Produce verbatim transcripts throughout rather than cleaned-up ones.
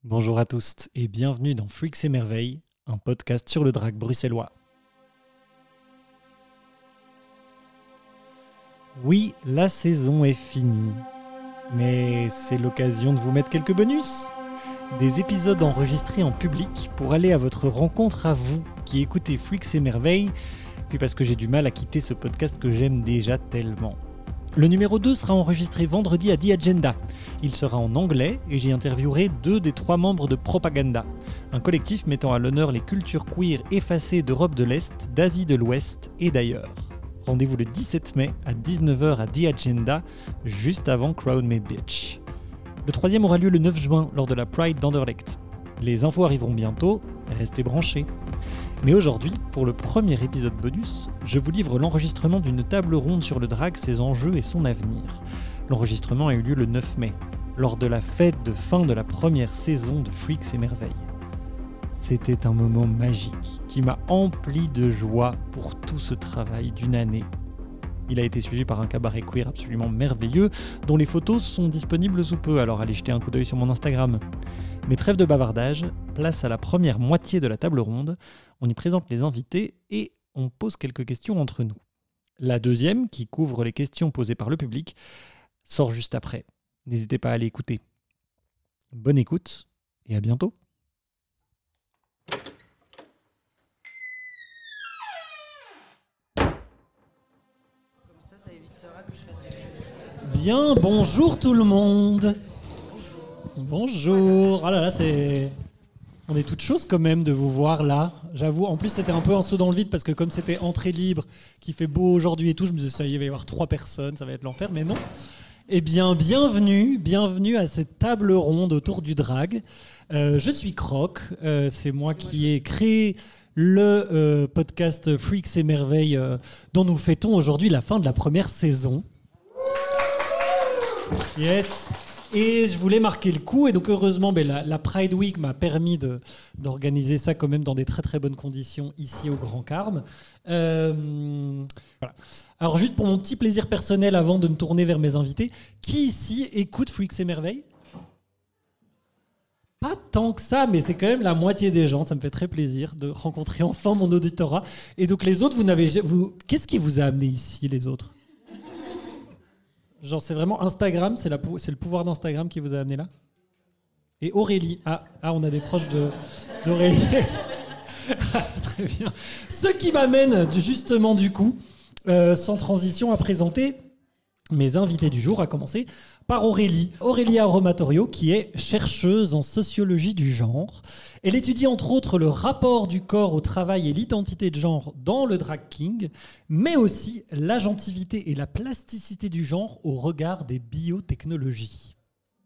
Bonjour à tous et bienvenue dans Freaks et Merveilles, un podcast sur le drag bruxellois. Oui, la saison est finie, mais c'est l'occasion de vous mettre quelques bonus. Des épisodes enregistrés en public pour aller à votre rencontre à vous qui écoutez Freaks et Merveilles, puis parce que j'ai du mal à quitter ce podcast que j'aime déjà tellement. Le numéro deux sera enregistré vendredi à The Agenda. Il sera en anglais et j'y interviewerai deux des trois membres de Propaganda, un collectif mettant à l'honneur les cultures queer effacées d'Europe de l'Est, d'Asie de l'Ouest et d'ailleurs. Rendez-vous le dix-sept mai à dix-neuf heures à The Agenda, juste avant Crown Me Bitch. Le troisième aura lieu le neuf juin lors de la Pride d'Anderlecht. Les infos arriveront bientôt, restez branchés. Mais aujourd'hui, pour le premier épisode bonus, je vous livre l'enregistrement d'une table ronde sur le drag, ses enjeux et son avenir. L'enregistrement a eu lieu le neuf mai, lors de la fête de fin de la première saison de Freaks et Merveilles. C'était un moment magique qui m'a empli de joie pour tout ce travail d'une année. Il a été suivi par un cabaret queer absolument merveilleux, dont les photos sont disponibles sous peu, alors allez jeter un coup d'œil sur mon Instagram. Mais trêve de bavardage, place à la première moitié de la table ronde. On y présente les invités et on pose quelques questions entre nous. La deuxième, qui couvre les questions posées par le public, sort juste après. N'hésitez pas à aller écouter. Bonne écoute et à bientôt. Bien, bonjour tout le monde. Bonjour. Oh là là, c'est... On est toutes choses quand même de vous voir là. J'avoue, en plus c'était un peu un saut dans le vide parce que comme c'était entrée libre, qu'il fait beau aujourd'hui et tout, je me disais ça y est, il va y avoir trois personnes, ça va être l'enfer, mais non. Eh bien, bienvenue, bienvenue à cette table ronde autour du drag. Euh, je suis Croc, euh, c'est moi qui ai créé le euh, podcast Freaks et Merveilles euh, dont nous fêtons aujourd'hui la fin de la première saison. Yes. Et je voulais marquer le coup, et donc heureusement, ben, la, la Pride Week m'a permis de, d'organiser ça quand même dans des très très bonnes conditions ici au Grand Carme. Euh, voilà. Alors juste pour mon petit plaisir personnel, avant de me tourner vers mes invités, qui ici écoute Freaks et Merveilles ? Pas tant que ça, mais c'est quand même la moitié des gens. Ça me fait très plaisir de rencontrer enfin mon auditorat. Et donc les autres, vous n'avez, vous, qu'est-ce qui vous a amené ici, les autres ? Genre, c'est vraiment Instagram, c'est, la, c'est le pouvoir d'Instagram qui vous a amené là. Et Aurélie. Ah, ah on a des proches de, d'Aurélie. Très bien. Ce qui m'amène justement du coup, euh, sans transition, à présenter mes invités du jour, à commencer par Aurélie. Aurélie Aromatorio, qui est chercheuse en sociologie du genre. Elle étudie entre autres le rapport du corps au travail et l'identité de genre dans le drag king, mais aussi l'agentivité et la plasticité du genre au regard des biotechnologies.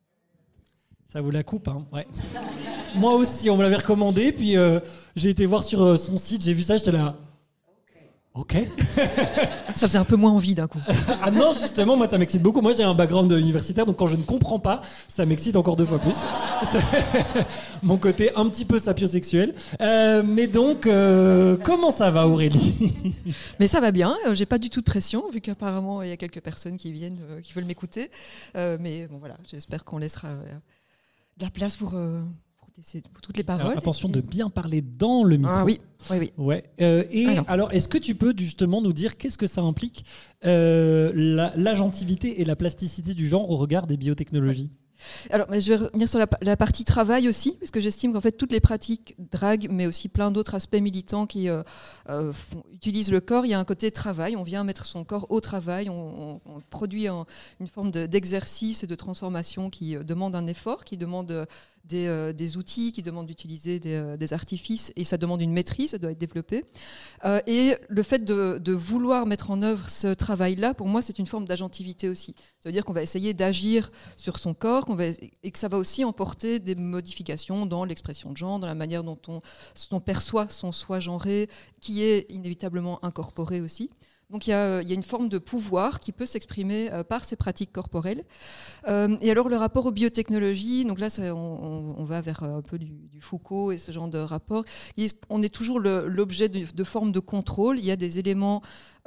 Ça vous la coupe, hein ? Ouais. Moi aussi, on me l'avait recommandé, puis euh, j'ai été voir sur euh, son site, j'ai vu ça, j'étais là... Ok. Ça faisait un peu moins envie d'un coup. Ah non, justement, moi ça m'excite beaucoup. Moi j'ai un background universitaire, donc quand je ne comprends pas, ça m'excite encore deux fois plus. C'est mon côté un petit peu sapiosexuel. Euh, mais donc, euh, comment ça va, Aurélie ? Mais ça va bien, euh, j'ai pas du tout de pression, vu qu'apparemment il y a quelques personnes qui viennent, euh, qui veulent m'écouter. Euh, mais bon voilà, j'espère qu'on laissera euh, de la place pour... Euh C'est pour toutes les paroles. Alors, attention de bien parler dans le micro. Ah oui, oui, oui. Ouais. Euh, et ah alors, est-ce que tu peux justement nous dire qu'est-ce que ça implique euh, la, l'agentivité et la plasticité du genre au regard des biotechnologies ? Alors, je vais revenir sur la, la partie travail aussi, parce que j'estime qu'en fait toutes les pratiques drag, mais aussi plein d'autres aspects militants qui euh, euh, font, utilisent le corps, il y a un côté travail. On vient mettre son corps au travail, on, on, on produit un, une forme de, d'exercice et de transformation qui euh, demande un effort, qui demande euh, des, euh, des outils, qui demande d'utiliser des, euh, des artifices, et ça demande une maîtrise, ça doit être développé. Euh, et le fait de, de vouloir mettre en œuvre ce travail-là, pour moi, c'est une forme d'agentivité aussi. Ça veut dire qu'on va essayer d'agir sur son corps, qu'on va, et que ça va aussi emporter des modifications dans l'expression de genre, dans la manière dont on, on perçoit son soi genré, qui est inévitablement incorporé aussi. Donc il y a, il y a une forme de pouvoir qui peut s'exprimer euh, par ces pratiques corporelles. Euh, et alors le rapport aux biotechnologies, donc là ça, on, on va vers un peu du, du Foucault et ce genre de rapport. Et on est toujours le, l'objet de, de formes de contrôle. Il y a des éléments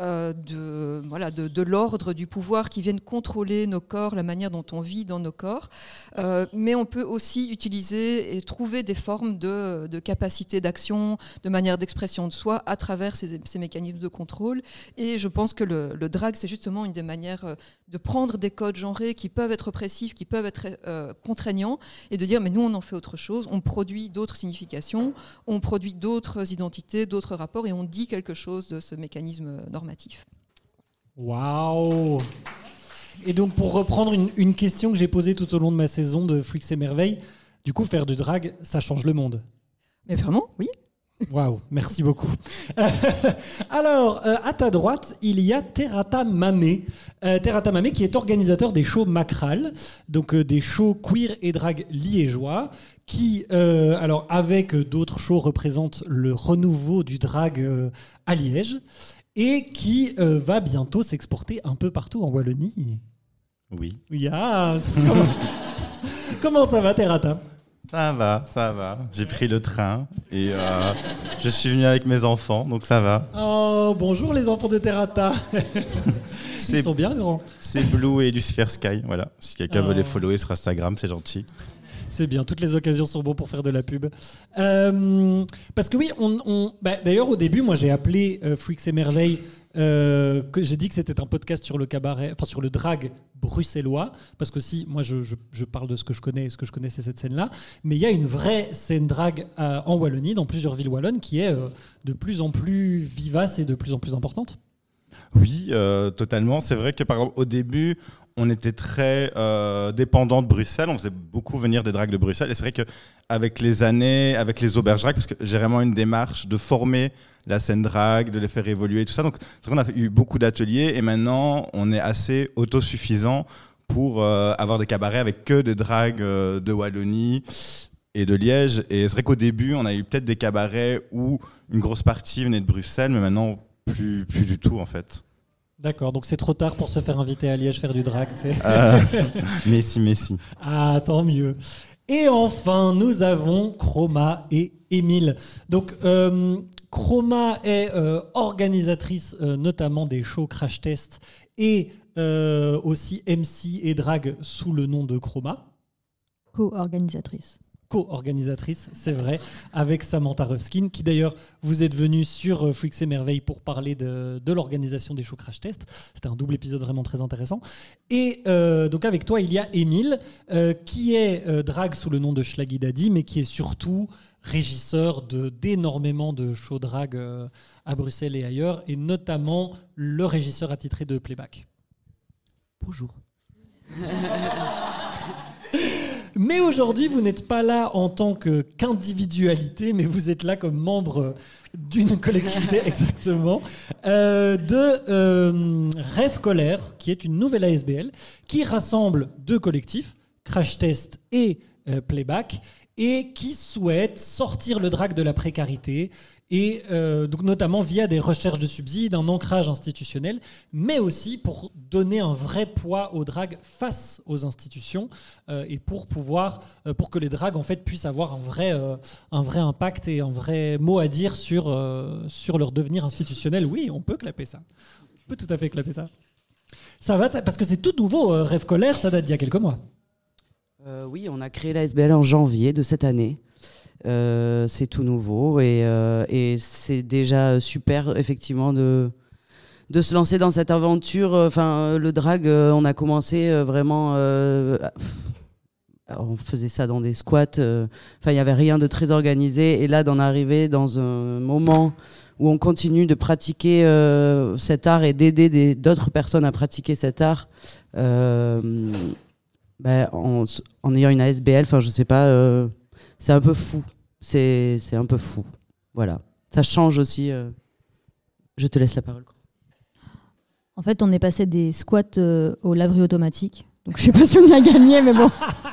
euh, de, voilà, de, de l'ordre, du pouvoir, qui viennent contrôler nos corps, la manière dont on vit dans nos corps. Euh, mais on peut aussi utiliser et trouver des formes de, de capacité d'action, de manière d'expression de soi à travers ces, ces mécanismes de contrôle. Et je pense que le, le drag, c'est justement une des manières de prendre des codes genrés qui peuvent être oppressifs, qui peuvent être euh, contraignants, et de dire, mais nous, on en fait autre chose, on produit d'autres significations, on produit d'autres identités, d'autres rapports, et on dit quelque chose de ce mécanisme normatif. Waouh! Et donc, pour reprendre une, une question que j'ai posée tout au long de ma saison de Freaks et Merveilles, du coup, faire du drag, ça change le monde. Mais vraiment, oui. Waouh, merci beaucoup. Euh, alors, euh, à ta droite, il y a Terata Mamé. Euh, Terata Mamé qui est organisateur des shows Macral, donc euh, des shows queer et drag liégeois, qui, euh, alors, avec d'autres shows, représente le renouveau du drag euh, à Liège, et qui euh, va bientôt s'exporter un peu partout en Wallonie. Oui. Yes. Comment... Comment ça va, Terata ? Ça va, ça va. J'ai pris le train et euh, je suis venu avec mes enfants, donc ça va. Oh, bonjour les enfants de Terata. C'est, Ils sont bien grands. C'est Blue et Lucifer Sky, voilà. Si quelqu'un oh. veut les follower sur Instagram, c'est gentil. C'est bien, toutes les occasions sont bonnes pour faire de la pub. Euh, parce que oui, on, on, bah, d'ailleurs au début, moi j'ai appelé euh, Freaks et Merveilles, euh, que j'ai dit que c'était un podcast sur le cabaret, enfin sur le drag bruxellois, parce que si, moi je, je, je parle de ce que je connais, ce que je connais c'est cette scène-là, mais il y a une vraie scène drag euh, en Wallonie, dans plusieurs villes wallonnes, qui est euh, de plus en plus vivace et de plus en plus importante. Oui, euh, totalement. C'est vrai que par exemple au début, on était très euh, dépendant de Bruxelles. On faisait beaucoup venir des drags de Bruxelles. Et c'est vrai qu'avec les années, avec les auberges drag, parce que j'ai vraiment une démarche de former la scène drag, de les faire évoluer, tout ça. Donc c'est vrai qu'on a eu beaucoup d'ateliers et maintenant on est assez autosuffisant pour euh, avoir des cabarets avec que des drags euh, de Wallonie et de Liège. Et c'est vrai qu'au début, on a eu peut-être des cabarets où une grosse partie venait de Bruxelles, mais maintenant plus, plus du tout en fait. D'accord, donc c'est trop tard pour se faire inviter à Liège faire du drag. C'est... Euh, Messi, Messi. Ah, tant mieux. Et enfin, nous avons Chroma et Émile. Donc, euh, Chroma est euh, organisatrice euh, notamment des shows Crash Test et euh, aussi M C et drag sous le nom de Chroma. Co-organisatrice. Co-organisatrice, c'est vrai, avec Samantha Rufskin, qui d'ailleurs, vous êtes venu sur Freaks et Merveilles pour parler de, de l'organisation des shows Crash Test. C'était un double épisode vraiment très intéressant. Et euh, donc avec toi, il y a Émile, euh, qui est euh, drag sous le nom de Schlaggy Daddy, mais qui est surtout régisseur de, d'énormément de shows drag euh, à Bruxelles et ailleurs, et notamment le régisseur attitré de Playback. Bonjour. Mais aujourd'hui, vous n'êtes pas là en tant que, qu'individualité, mais vous êtes là comme membre d'une collectivité, exactement, euh, de euh, Rêve Colère, qui est une nouvelle A S B L, qui rassemble deux collectifs, Crash Test et euh, Playback, et qui souhaite sortir le drag de la précarité, et euh, donc notamment via des recherches de subsides, un ancrage institutionnel, mais aussi pour donner un vrai poids au drag face aux institutions euh, et pour pouvoir, euh, pour que les drags en fait puissent avoir un vrai, euh, un vrai impact et un vrai mot à dire sur, euh, sur leur devenir institutionnel. Oui, on peut clapper ça. On peut tout à fait clapper ça. Ça va, parce que c'est tout nouveau, euh, Rêve Colère, ça date d'il y a quelques mois. Euh, oui, on a créé la S B L en janvier de cette année. Euh, c'est tout nouveau et, euh, et c'est déjà super effectivement de, de se lancer dans cette aventure. Enfin, le drag, euh, on a commencé euh, vraiment... Euh, on faisait ça dans des squats. Euh, enfin, il n'y avait rien de très organisé. Et là, d'en arriver dans un moment où on continue de pratiquer euh, cet art et d'aider des, d'autres personnes à pratiquer cet art... Euh, ben, en, en ayant une A S B L, enfin, je sais pas... Euh, c'est un peu fou. C'est, c'est un peu fou. Voilà. Ça change aussi. Euh... Je te laisse la parole. En fait, on est passé des squats euh, aux laveries automatiques. Donc, je sais pas si on y a gagné, mais bon.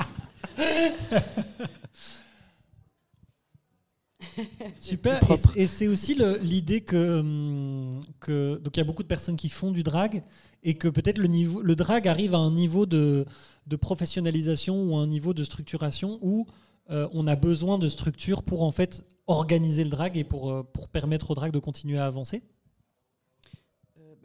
Super. Et, et c'est aussi le, l'idée que, que donc il y a beaucoup de personnes qui font du drag et que peut-être le niveau, le drag arrive à un niveau de, de professionnalisation ou un niveau de structuration où Euh, on a besoin de structures pour en fait organiser le drag et pour, euh, pour permettre au drag de continuer à avancer. euh, bah,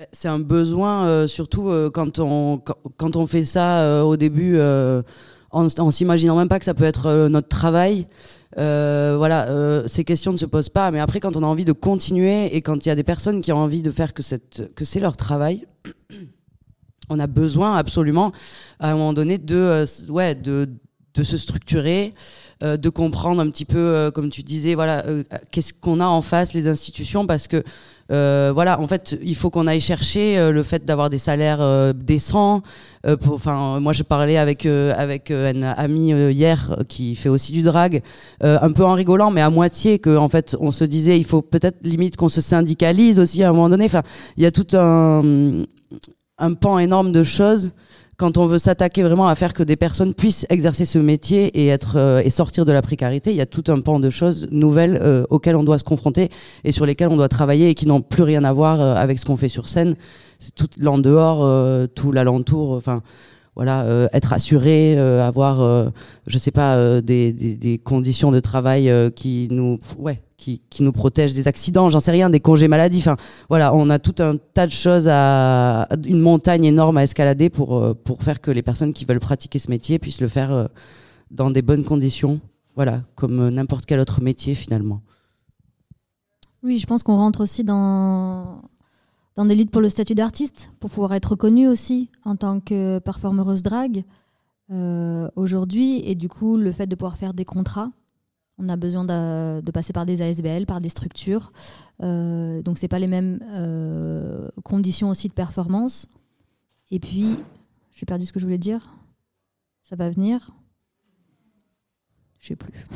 C'est un besoin, euh, surtout euh, quand, on, quand, quand on fait ça euh, au début, euh, en, en s'imaginant même pas que ça peut être euh, notre travail. Euh, voilà, euh, ces questions ne se posent pas. Mais après, quand on a envie de continuer et quand il y a des personnes qui ont envie de faire que, cette, que c'est leur travail, on a besoin absolument, à un moment donné, de, euh, ouais, de, de se structurer, euh, de comprendre un petit peu, euh, comme tu disais, voilà, euh, qu'est-ce qu'on a en face, les institutions, parce que Euh, voilà, en fait, il faut qu'on aille chercher euh, le fait d'avoir des salaires euh, décents. Euh, pour, enfin, moi, je parlais avec euh, avec euh, un ami euh, hier qui fait aussi du drag, euh, un peu en rigolant, mais à moitié, que en fait, on se disait, il faut peut-être limite qu'on se syndicalise aussi à un moment donné. Enfin, il y a tout un un pan énorme de choses. Quand on veut s'attaquer vraiment à faire que des personnes puissent exercer ce métier et être euh, et sortir de la précarité, il y a tout un pan de choses nouvelles euh, auxquelles on doit se confronter et sur lesquelles on doit travailler et qui n'ont plus rien à voir euh, avec ce qu'on fait sur scène. C'est tout l'en dehors, euh, tout l'alentour. Enfin, voilà, euh, être assuré, euh, avoir, euh, je sais pas, euh, des, des, des conditions de travail euh, qui nous, ouais, qui, qui nous protègent des accidents, j'en sais rien, des congés maladie. Enfin, voilà, on a tout un tas de choses à, une montagne énorme à escalader pour euh, pour faire que les personnes qui veulent pratiquer ce métier puissent le faire euh, dans des bonnes conditions. Voilà, comme euh, n'importe quel autre métier finalement. Oui, je pense qu'on rentre aussi dans dans des luttes pour le statut d'artiste, pour pouvoir être reconnue aussi en tant que performeuse drag euh, aujourd'hui. Et du coup, le fait de pouvoir faire des contrats, on a besoin de, de passer par des A S B L, par des structures. Euh, donc, ce n'est pas les mêmes euh, conditions aussi de performance. Et puis, j'ai perdu ce que je voulais dire. Ça va venir. Je ne sais plus.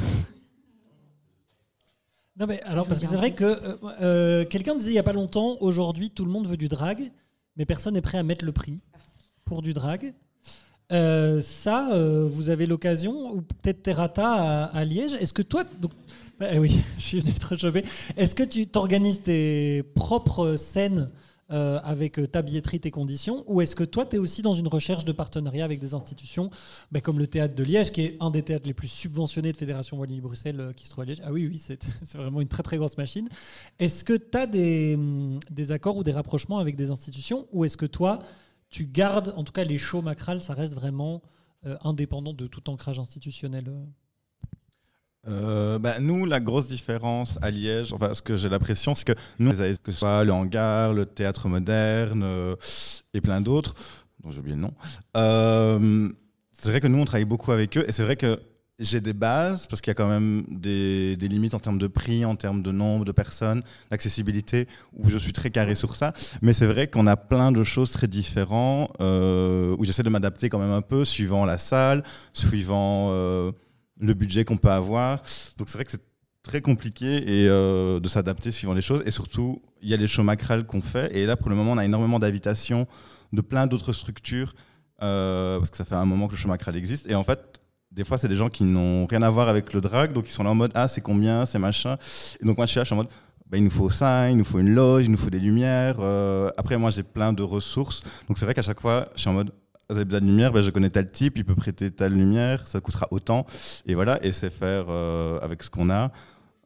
Non mais alors parce que c'est vrai que euh, euh, quelqu'un disait il y a pas longtemps, aujourd'hui tout le monde veut du drag, mais personne n'est prêt à mettre le prix pour du drag. Euh, ça, euh, vous avez l'occasion, ou peut-être Terrata à, à Liège. Est-ce que toi, donc, bah, oui, je suis venu te réchauffer. Est-ce que tu t'organises tes propres scènes euh, avec ta billetterie, tes conditions, ou est-ce que toi, tu es aussi dans une recherche de partenariat avec des institutions, bah, comme le Théâtre de Liège, qui est un des théâtres les plus subventionnés de Fédération Wallonie-Bruxelles euh, qui se trouve à Liège. Ah oui, oui, c'est, c'est vraiment une très très grosse machine. Est-ce que tu as des, des accords ou des rapprochements avec des institutions, ou est-ce que toi, tu gardes, en tout cas les shows Macral, ça reste vraiment euh, indépendant de tout ancrage institutionnel euh Euh, bah, nous, la grosse différence à Liège, enfin, ce que j'ai l'impression, c'est que nous, que ce soit le hangar, le théâtre moderne euh, et plein d'autres, dont j'ai oublié le nom, euh, c'est vrai que nous, on travaille beaucoup avec eux et c'est vrai que j'ai des bases, parce qu'il y a quand même des, des limites en termes de prix, en termes de nombre de personnes, d'accessibilité, où je suis très carré sur ça. Mais c'est vrai qu'on a plein de choses très différentes, euh, où j'essaie de m'adapter quand même un peu, suivant la salle, suivant euh, le budget qu'on peut avoir. Donc c'est vrai que c'est très compliqué et, euh, de s'adapter suivant les choses. Et surtout, il y a les shows Macral qu'on fait. Et là, pour le moment, on a énormément d'invitations de plein d'autres structures, euh, parce que ça fait un moment que le show Macral existe. Et en fait, des fois, c'est des gens qui n'ont rien à voir avec le drag, donc ils sont là en mode « Ah, c'est combien, c'est machin ». Et donc moi, je suis là, je suis en mode bah, « Il nous faut ça, il nous faut une loge, il nous faut des lumières euh, ». Après, moi, j'ai plein de ressources. Donc c'est vrai qu'à chaque fois, je suis en mode « Vous avez besoin de lumière, ben, je connais tel type, il peut prêter telle lumière, ça coûtera autant ». Et voilà, et c'est faire euh, avec ce qu'on a,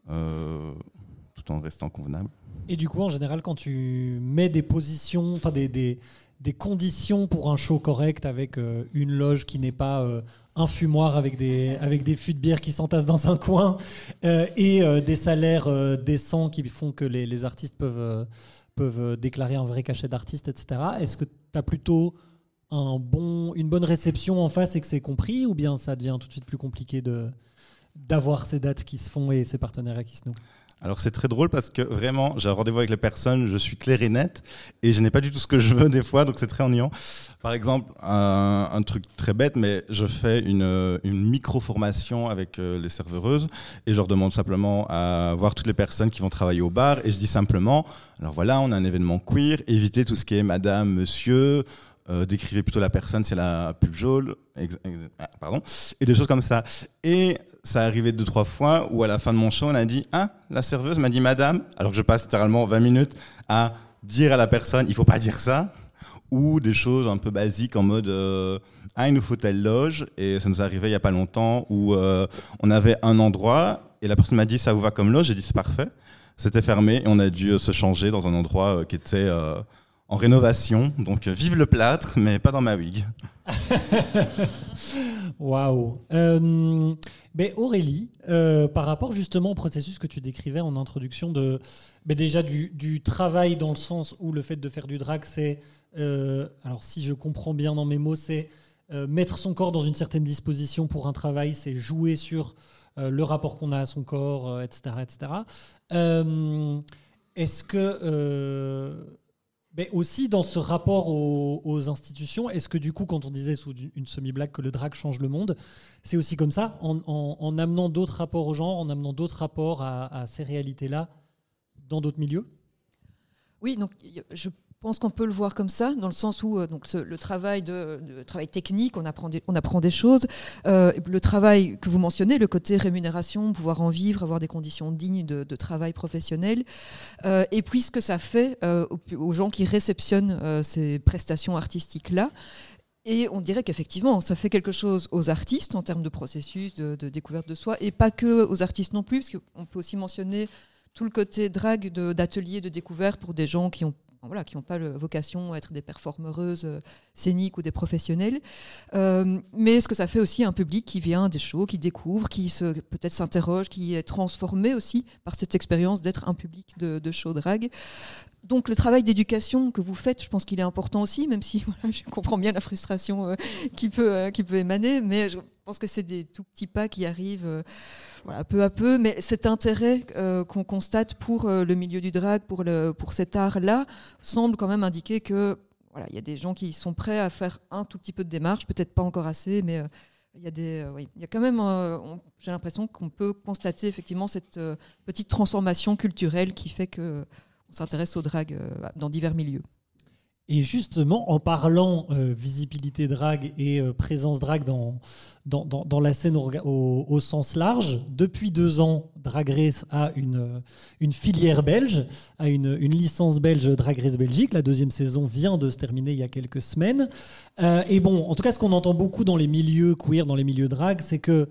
euh, tout en restant convenable. Et du coup, en général, quand tu mets des positions, enfin des, des, des conditions pour un show correct avec euh, une loge qui n'est pas euh, un fumoir avec des, avec des fûts de bière qui s'entassent dans un coin euh, et euh, des salaires euh, décents qui font que les, les artistes peuvent, euh, peuvent déclarer un vrai cachet d'artiste, et cetera. Est-ce que tu as plutôt un bon, une bonne réception en face et que c'est compris, ou bien ça devient tout de suite plus compliqué de, d'avoir ces dates qui se font et ces partenariats qui se nouent? Alors c'est très drôle parce que vraiment, j'ai un rendez-vous avec les personnes, je suis clair et net et je n'ai pas du tout ce que je veux des fois, donc c'est très ennuyant. Par exemple, un, un truc très bête, mais je fais une, une micro-formation avec euh, les serveuses et je leur demande simplement à voir toutes les personnes qui vont travailler au bar et je dis simplement, alors voilà, on a un événement queer, évitez tout ce qui est madame, monsieur, Euh, décrivez plutôt la personne si elle a un pull jaune, ex- ex- ah, pardon, et des choses comme ça. Et ça est arrivé deux, trois fois où à la fin de mon show, on a dit « Ah, la serveuse m'a dit madame », alors que je passe littéralement vingt minutes à dire à la personne « Il faut pas dire ça », ou des choses un peu basiques en mode euh, « Ah, il nous faut telle loge », et ça nous est arrivé il y a pas longtemps où euh, on avait un endroit et la personne m'a dit « Ça vous va comme loge ?» J'ai dit « C'est parfait ». C'était fermé et on a dû se changer dans un endroit qui était... Euh, en rénovation. Donc euh, vive le plâtre, mais pas dans ma wig. Waouh. Euh, mais Aurélie, euh, par rapport justement au processus que tu décrivais en introduction, de, mais déjà du, du travail dans le sens où le fait de faire du drag, c'est, euh, alors si je comprends bien dans mes mots, c'est euh, mettre son corps dans une certaine disposition pour un travail, c'est jouer sur euh, le rapport qu'on a à son corps, euh, et cetera, et cetera. Euh, est-ce que... Euh, Mais aussi dans ce rapport aux, aux institutions, est-ce que du coup, quand on disait sous une semi-blague que le drag change le monde, c'est aussi comme ça, en, en, en amenant d'autres rapports au genre, en amenant d'autres rapports à, à ces réalités-là dans d'autres milieux ? Oui, donc je pense qu'on peut le voir comme ça, dans le sens où euh, donc, ce, le travail, de, de travail technique, on apprend des, on apprend des choses. Euh, le travail que vous mentionnez, le côté rémunération, pouvoir en vivre, avoir des conditions dignes de, de travail professionnel. Euh, et puis ce que ça fait euh, aux, aux gens qui réceptionnent euh, ces prestations artistiques-là. Et on dirait qu'effectivement, ça fait quelque chose aux artistes en termes de processus, de, de découverte de soi, et pas que aux artistes non plus, parce qu'on peut aussi mentionner tout le côté drague de, d'ateliers de découverte pour des gens qui ont Voilà, qui n'ont pas la vocation à être des performeuses euh, scéniques ou des professionnels. Euh, mais ce que ça fait aussi un public qui vient des shows, qui découvre, qui se, peut-être s'interroge, qui est transformé aussi par cette expérience d'être un public de, de show drag. Donc le travail d'éducation que vous faites, je pense qu'il est important aussi, même si voilà, je comprends bien la frustration euh, qui, peut, euh, qui peut émaner, mais je pense que c'est des tout petits pas qui arrivent euh, voilà, peu à peu. Mais cet intérêt euh, qu'on constate pour euh, le milieu du drag, pour, le, pour cet art-là, semble quand même indiquer que voilà, y a des gens qui sont prêts à faire un tout petit peu de démarche, peut-être pas encore assez, mais... Euh, Il y a des, euh, oui, il y a quand même, euh, on, j'ai l'impression qu'on peut constater effectivement cette euh, petite transformation culturelle qui fait que on s'intéresse au drag euh, dans divers milieux. Et justement, en parlant euh, visibilité drag et euh, présence drag dans, dans, dans, dans la scène au, au, au sens large, depuis deux ans, Drag Race a une, une filière belge, a une, une licence belge Drag Race Belgique. La deuxième saison vient de se terminer il y a quelques semaines. Euh, et bon, en tout cas, ce qu'on entend beaucoup dans les milieux queer, dans les milieux drag, c'est que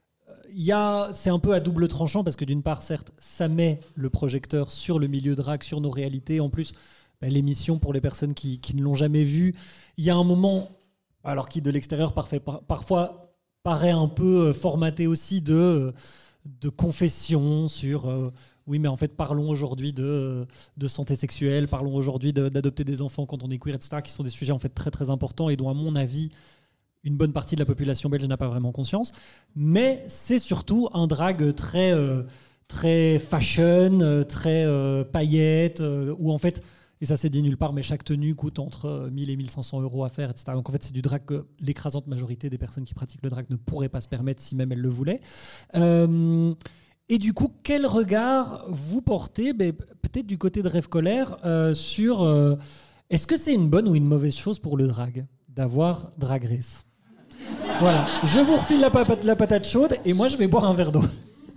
y a, c'est un peu à double tranchant, parce que d'une part, certes, ça met le projecteur sur le milieu drag, sur nos réalités. En plus, l'émission, pour les personnes qui, qui ne l'ont jamais vue, il y a un moment, alors qui de l'extérieur parfait, par, parfois paraît un peu formaté aussi de, de confession sur euh, oui mais en fait parlons aujourd'hui de, de santé sexuelle, parlons aujourd'hui de, d'adopter des enfants quand on est queer, et cetera, qui sont des sujets en fait très très importants et dont à mon avis une bonne partie de la population belge n'a pas vraiment conscience. Mais c'est surtout un drag très, euh, très fashion, très euh, paillettes, euh, où en fait, et ça c'est dit nulle part, mais chaque tenue coûte entre mille et mille cinq cents euros à faire, et cetera. Donc en fait, c'est du drag que l'écrasante majorité des personnes qui pratiquent le drag ne pourraient pas se permettre si même elles le voulaient. Euh, et du coup, quel regard vous portez, ben, peut-être du côté de Rêve Colère, euh, sur euh, est-ce que c'est une bonne ou une mauvaise chose pour le drag d'avoir Drag Race ? Voilà, je vous refile la, patate, la patate chaude et moi je vais boire un verre d'eau.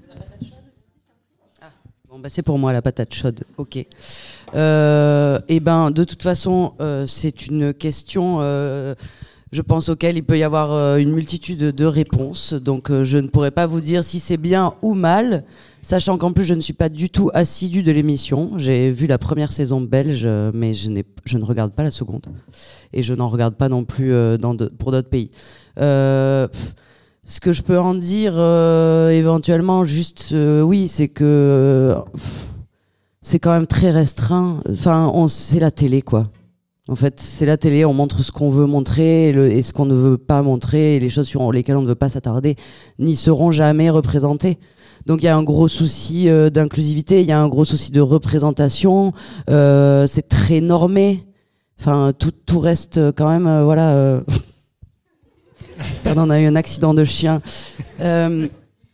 Bon bah c'est pour moi la patate chaude, ok. Euh, et ben de toute façon euh, c'est une question, euh, je pense auquel il peut y avoir euh, une multitude de réponses. Donc euh, je ne pourrais pas vous dire si c'est bien ou mal, sachant qu'en plus je ne suis pas du tout assidue de l'émission. J'ai vu la première saison belge, mais je, n'ai, je ne regarde pas la seconde et je n'en regarde pas non plus euh, dans de, pour d'autres pays. Euh, ce que je peux en dire euh, éventuellement, juste euh, oui, c'est que euh, c'est quand même très restreint. Enfin, on, c'est la télé, quoi. En fait, c'est la télé, on montre ce qu'on veut montrer et, le, et ce qu'on ne veut pas montrer, et les choses sur lesquelles on ne veut pas s'attarder n'y seront jamais représentées. Donc il y a un gros souci euh, d'inclusivité, il y a un gros souci de représentation, euh, c'est très normé. Enfin, tout, tout reste quand même, euh, voilà... Euh Pardon, on a eu un accident de chien. Euh...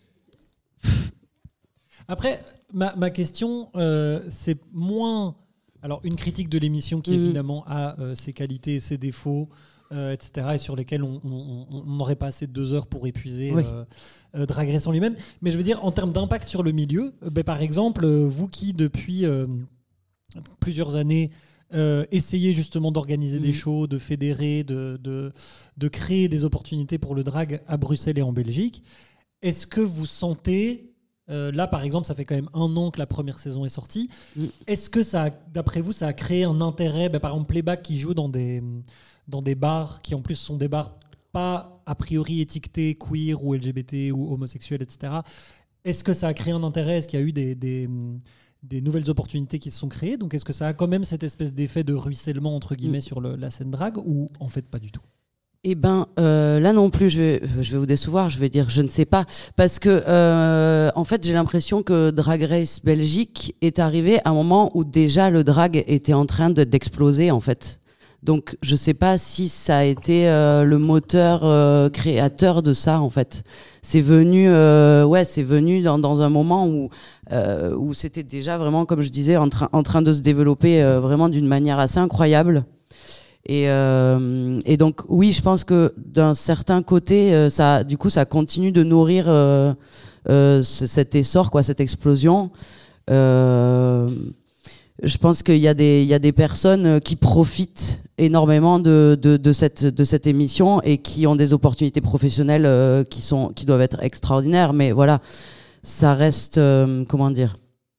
Après, ma, ma question, euh, c'est moins... Alors, une critique de l'émission qui, mmh. évidemment, a euh, ses qualités et ses défauts, euh, et cetera, et sur lesquels on n'aurait pas assez de deux heures pour épuiser oui. euh, euh, Drag Race en lui-même. Mais je veux dire, en termes d'impact sur le milieu, euh, ben, par exemple, euh, vous qui, depuis euh, plusieurs années... Euh, essayer justement d'organiser mmh. des shows, de fédérer, de, de, de créer des opportunités pour le drag à Bruxelles et en Belgique. Est-ce que vous sentez Euh, là, par exemple, ça fait quand même un an que la première saison est sortie. Mm. Est-ce que, ça, a- d'après vous, ça a créé un intérêt ben, par exemple, Playback qui joue dans des, dans des bars qui, en plus, sont des bars pas a priori étiquetés queer ou L G B T ou homosexuels, et cetera. Est-ce que ça a créé un intérêt? Est-ce qu'il y a eu des, des, des nouvelles opportunités qui se sont créées? Donc, est-ce que ça a quand même cette espèce d'effet de ruissellement, entre guillemets, mm. sur le, la scène drague, ou en fait pas du tout? Eh ben, euh, là non plus, je vais, je vais vous décevoir, je vais dire je ne sais pas. Parce que, euh, en fait, j'ai l'impression que Drag Race Belgique est arrivé à un moment où déjà le drag était en train de, d'exploser, en fait. Donc, je ne sais pas si ça a été euh, le moteur euh, créateur de ça, en fait. C'est venu, euh, ouais, c'est venu dans, dans un moment où, euh, où c'était déjà vraiment, comme je disais, en, train en train de se développer euh, vraiment d'une manière assez incroyable. Et, euh, et donc oui, je pense que d'un certain côté, euh, ça, du coup, ça continue de nourrir euh, euh, cet essor, quoi, cette explosion. Euh, je pense qu'il y a des, il y a des personnes qui profitent énormément de, de, de cette, de cette émission et qui ont des opportunités professionnelles euh, qui sont, qui doivent être extraordinaires. Mais voilà, ça reste, euh, comment dire.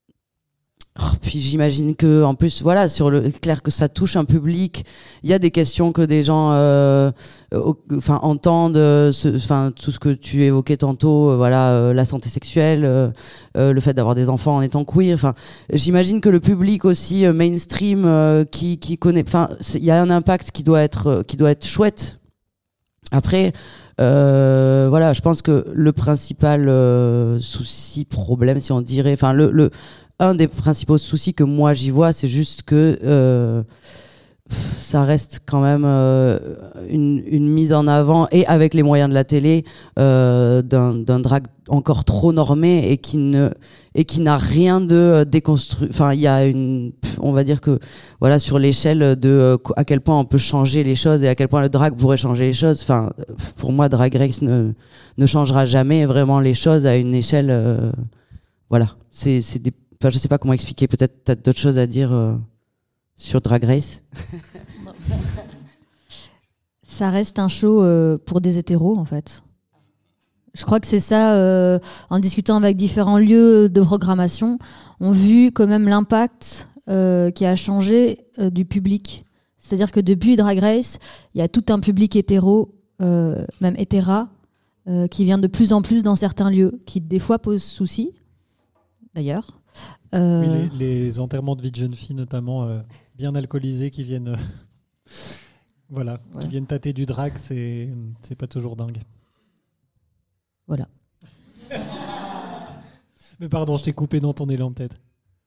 Oh, puis j'imagine que en plus voilà sur le clair que ça touche un public, il y a des questions que des gens euh, enfin entendent, enfin tout ce que tu évoquais tantôt, euh, voilà euh, la santé sexuelle, euh, euh, le fait d'avoir des enfants en étant queer, enfin j'imagine que le public aussi euh, mainstream euh, qui qui connaît, enfin il y a un impact qui doit être qui doit être chouette. Après euh, voilà, je pense que le principal euh, souci problème si on dirait, enfin le le un des principaux soucis que moi j'y vois, c'est juste que euh, ça reste quand même euh, une, une mise en avant, et avec les moyens de la télé, euh, d'un, d'un drag encore trop normé et qui ne et qui n'a rien de déconstruit. Enfin, il y a une, on va dire que voilà, sur l'échelle de euh, à quel point on peut changer les choses et à quel point le drag pourrait changer les choses. Enfin, pour moi, Drag Race ne ne changera jamais vraiment les choses à une échelle. Euh, voilà, c'est c'est des Enfin, je sais pas comment expliquer. Peut-être tu as d'autres choses à dire euh, sur Drag Race. Ça reste un show euh, pour des hétéros, en fait. Je crois que c'est ça, euh, en discutant avec différents lieux de programmation, on a vu quand même l'impact euh, qui a changé euh, du public. C'est-à-dire que depuis Drag Race, il y a tout un public hétéro, euh, même hétéra, euh, qui vient de plus en plus dans certains lieux, qui des fois posent souci, d'ailleurs. Euh... Oui, les, les enterrements de vie de jeunes filles, notamment euh, bien alcoolisées, qui viennent, euh, voilà, ouais. qui viennent tâter du drag, c'est, c'est pas toujours dingue. Voilà. Mais pardon, je t'ai coupé dans ton élan, peut-être.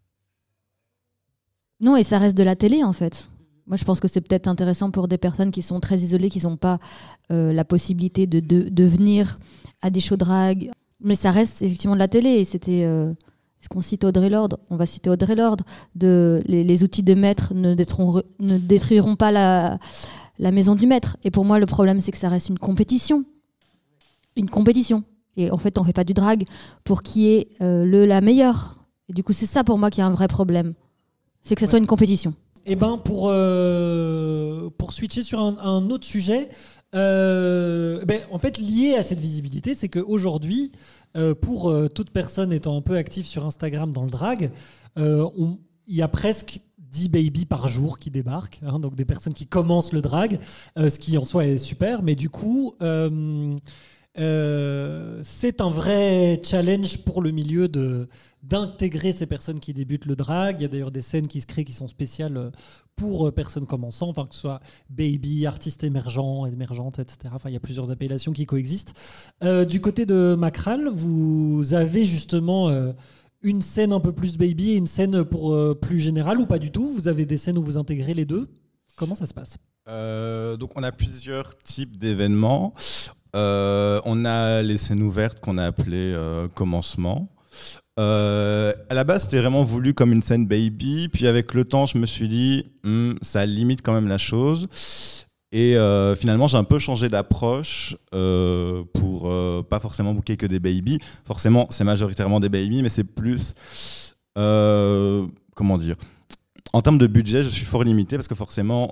Non, et ça reste de la télé, en fait. Moi, je pense que c'est peut-être intéressant pour des personnes qui sont très isolées, qui n'ont pas euh, la possibilité de, de, de venir à des shows drag. Mais ça reste effectivement de la télé, et c'était... Euh... Est-ce qu'on cite Audrey Lorde? On va citer Audrey Lorde. De, les, les outils de maître ne détruiront, ne détruiront pas la, la maison du maître. Et pour moi, le problème, c'est que ça reste une compétition. Une compétition. Et en fait, on ne fait pas du drag pour qui est euh, le, la meilleure. Et du coup, c'est ça pour moi qui est un vrai problème. C'est que ça ouais. soit une compétition. Et ben pour, euh, pour switcher sur un, un autre sujet, euh, ben, en fait, lié à cette visibilité, c'est qu'aujourd'hui, Euh, pour euh, toute personne étant un peu active sur Instagram dans le drag, euh, on, il y a presque dix babies par jour qui débarquent, hein, donc des personnes qui commencent le drag, euh, ce qui en soi est super, mais du coup, euh, euh, c'est un vrai challenge pour le milieu de, d'intégrer ces personnes qui débutent le drag. Il y a d'ailleurs des scènes qui se créent qui sont spéciales pour euh, personnes commençant, enfin, que ce soit baby, artistes émergents, émergentes, et cetera. Enfin, il y a plusieurs appellations qui coexistent. Euh, du côté de Macral, vous avez justement euh, une scène un peu plus baby et une scène pour euh, plus générale, ou pas du tout? Vous avez des scènes où vous intégrez les deux? Comment ça se passe? euh, Donc, on a plusieurs types d'événements. Euh, on a les scènes ouvertes qu'on a appelées euh, commencement. Euh, à la base, c'était vraiment voulu comme une scène baby, puis avec le temps, je me suis dit, hm, ça limite quand même la chose. Et euh, finalement, j'ai un peu changé d'approche euh, pour euh, pas forcément booker que des baby. Forcément, c'est majoritairement des baby, mais c'est plus, euh, comment dire, en termes de budget, je suis fort limité parce que forcément,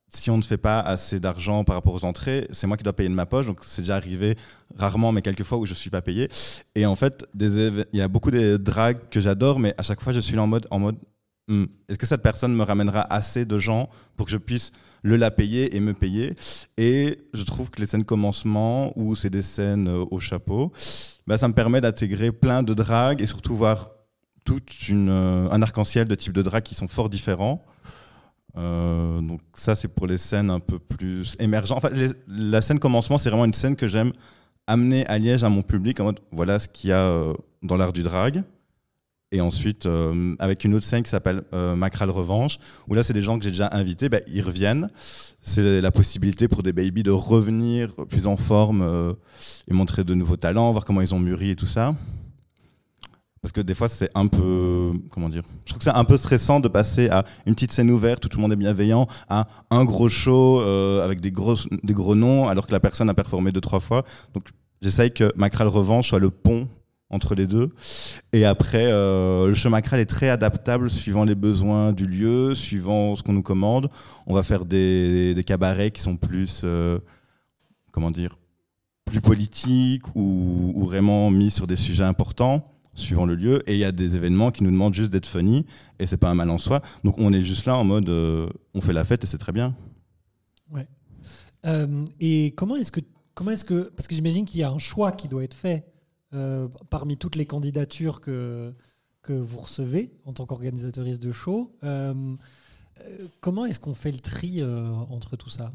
si on ne fait pas assez d'argent par rapport aux entrées, c'est moi qui dois payer de ma poche. Donc c'est déjà arrivé rarement, mais quelques fois où je ne suis pas payé. Et en fait, il y a beaucoup de drags que j'adore, mais à chaque fois, je suis là en mode, en mode hmm, est-ce que cette personne me ramènera assez de gens pour que je puisse le la payer et me payer? Et je trouve que les scènes commencement, où c'est des scènes au chapeau, bah, ça me permet d'intégrer plein de drags et surtout voir tout une, un arc-en-ciel de types de drags qui sont fort différents. Euh, donc ça c'est pour les scènes un peu plus émergentes. En fait, les, la scène commencement c'est vraiment une scène que j'aime amener à Liège à mon public en mode voilà ce qu'il y a euh, dans l'art du drag. Et ensuite euh, avec une autre scène qui s'appelle euh, Macral Revanche, où là c'est des gens que j'ai déjà invités, bah, ils reviennent. C'est la possibilité pour des babies de revenir plus en forme euh, et montrer de nouveaux talents, voir comment ils ont mûri et tout ça. Parce que des fois, c'est un peu, comment dire, je trouve que c'est un peu stressant de passer à une petite scène ouverte où tout le monde est bienveillant, à un gros show euh, avec des gros, des gros noms, alors que la personne a performé deux, trois fois. Donc, j'essaye que Macral Revanche soit le pont entre les deux. Et après, euh, le show Macral est très adaptable suivant les besoins du lieu, suivant ce qu'on nous commande. On va faire des, des cabarets qui sont plus, euh, comment dire, plus politiques ou, ou vraiment mis sur des sujets importants, suivant le lieu, et il y a des événements qui nous demandent juste d'être funny, et c'est pas un mal en soi. Donc on est juste là en mode, euh, on fait la fête et c'est très bien. Ouais. Euh, et comment est-ce que, comment est-ce que, parce que j'imagine qu'il y a un choix qui doit être fait euh, parmi toutes les candidatures que que vous recevez en tant qu'organisatrice de show. Euh, euh, comment est-ce qu'on fait le tri euh, entre tout ça?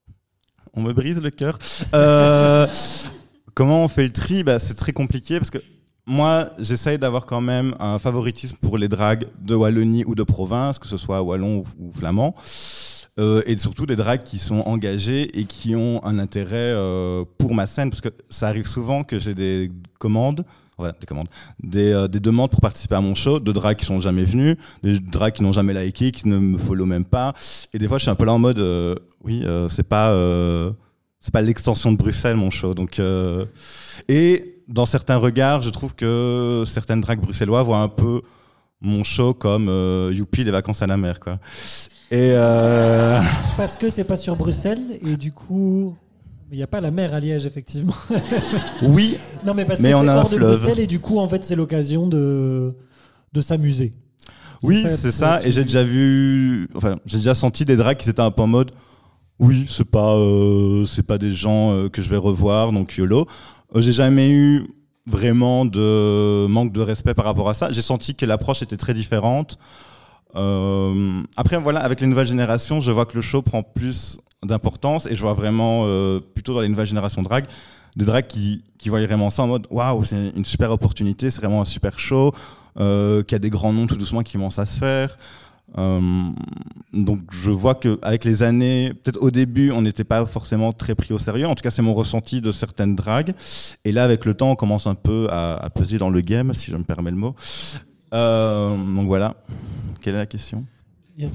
On me brise le cœur. Euh, comment on fait le tri? Bah, c'est très compliqué parce que moi, j'essaye d'avoir quand même un favoritisme pour les drags de Wallonie ou de province, que ce soit wallon ou, ou flamand, euh, et surtout des drags qui sont engagés et qui ont un intérêt euh, pour ma scène, parce que ça arrive souvent que j'ai des commandes, ouais, des commandes, des, euh, des demandes pour participer à mon show, de drags qui sont jamais venus, des drags qui n'ont jamais liké, qui ne me follow même pas, et des fois je suis un peu là en mode, euh, oui, euh, c'est pas, euh, c'est pas l'extension de Bruxelles mon show, donc euh, et dans certains regards, je trouve que certaines drags bruxellois voient un peu mon show comme euh, youpi, les vacances à la mer, quoi. Et euh... Parce que c'est pas sur Bruxelles et du coup, il n'y a pas la mer à Liège, effectivement. Oui. Non, mais parce mais que on c'est a hors un de fleuve. Bruxelles et du coup, en fait, c'est l'occasion de de s'amuser. Oui, c'est ça. Et j'ai déjà vu, enfin, j'ai déjà senti des drags qui étaient un peu en mode, oui, c'est pas, euh, c'est pas des gens euh, que je vais revoir, donc YOLO. Euh, j'ai jamais eu vraiment de manque de respect par rapport à ça. J'ai senti que l'approche était très différente. Euh, après, voilà, avec les nouvelles générations, je vois que le show prend plus d'importance et je vois vraiment, euh, plutôt dans les nouvelles générations de drag, des drags qui, qui voient vraiment ça en mode waouh, c'est une super opportunité, c'est vraiment un super show, euh, qu'il y a des grands noms tout doucement qui commencent à se faire. Euh, donc je vois qu'avec les années, peut-être au début on n'était pas forcément très pris au sérieux, en tout cas c'est mon ressenti de certaines dragues, et là avec le temps on commence un peu à, à peser dans le game, si je me permets le mot. Euh, donc voilà, quelle est la question? Yes.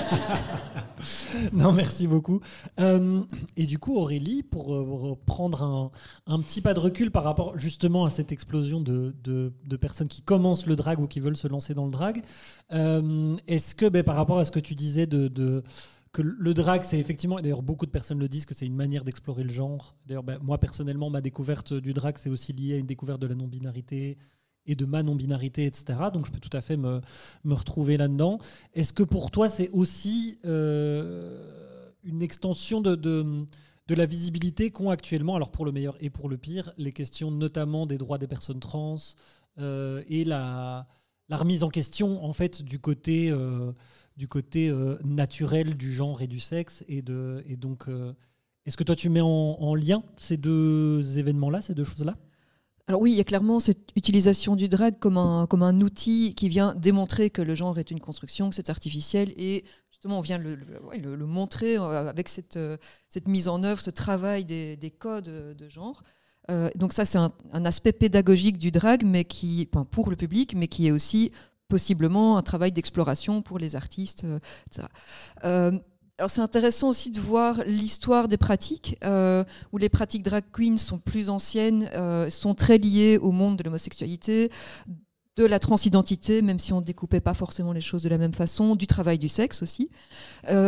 Non, merci beaucoup. Euh, et du coup, Aurélie, pour euh, prendre un, un petit pas de recul par rapport justement à cette explosion de, de, de personnes qui commencent le drag ou qui veulent se lancer dans le drag, euh, est-ce que ben, par rapport à ce que tu disais de, de, que le drag, c'est effectivement, et d'ailleurs beaucoup de personnes le disent, que c'est une manière d'explorer le genre. D'ailleurs, ben, moi personnellement, ma découverte du drag, c'est aussi lié à une découverte de la non-binarité et de ma non-binarité, et cetera. Donc je peux tout à fait me, me retrouver là-dedans. Est-ce que pour toi, c'est aussi euh, une extension de, de, de la visibilité qu'ont actuellement, alors pour le meilleur et pour le pire, les questions notamment des droits des personnes trans euh, et la, la remise en question en fait, du côté, euh, du côté euh, naturel du genre et du sexe et, de, et donc, euh, est-ce que toi tu mets en, en lien ces deux événements-là, ces deux choses-là ? Alors oui, il y a clairement cette utilisation du drag comme un, comme un outil qui vient démontrer que le genre est une construction, que c'est artificiel, et justement on vient le, le, ouais, le, le montrer avec cette, cette mise en œuvre, ce travail des, des codes de genre. Euh, donc ça c'est un, un aspect pédagogique du drag, mais qui, enfin, pour le public, mais qui est aussi possiblement un travail d'exploration pour les artistes, euh, et cetera. Euh, Alors c'est intéressant aussi de voir l'histoire des pratiques, euh, où les pratiques drag queen sont plus anciennes, euh, sont très liées au monde de l'homosexualité, de la transidentité, même si on ne découpait pas forcément les choses de la même façon, du travail du sexe aussi. Euh,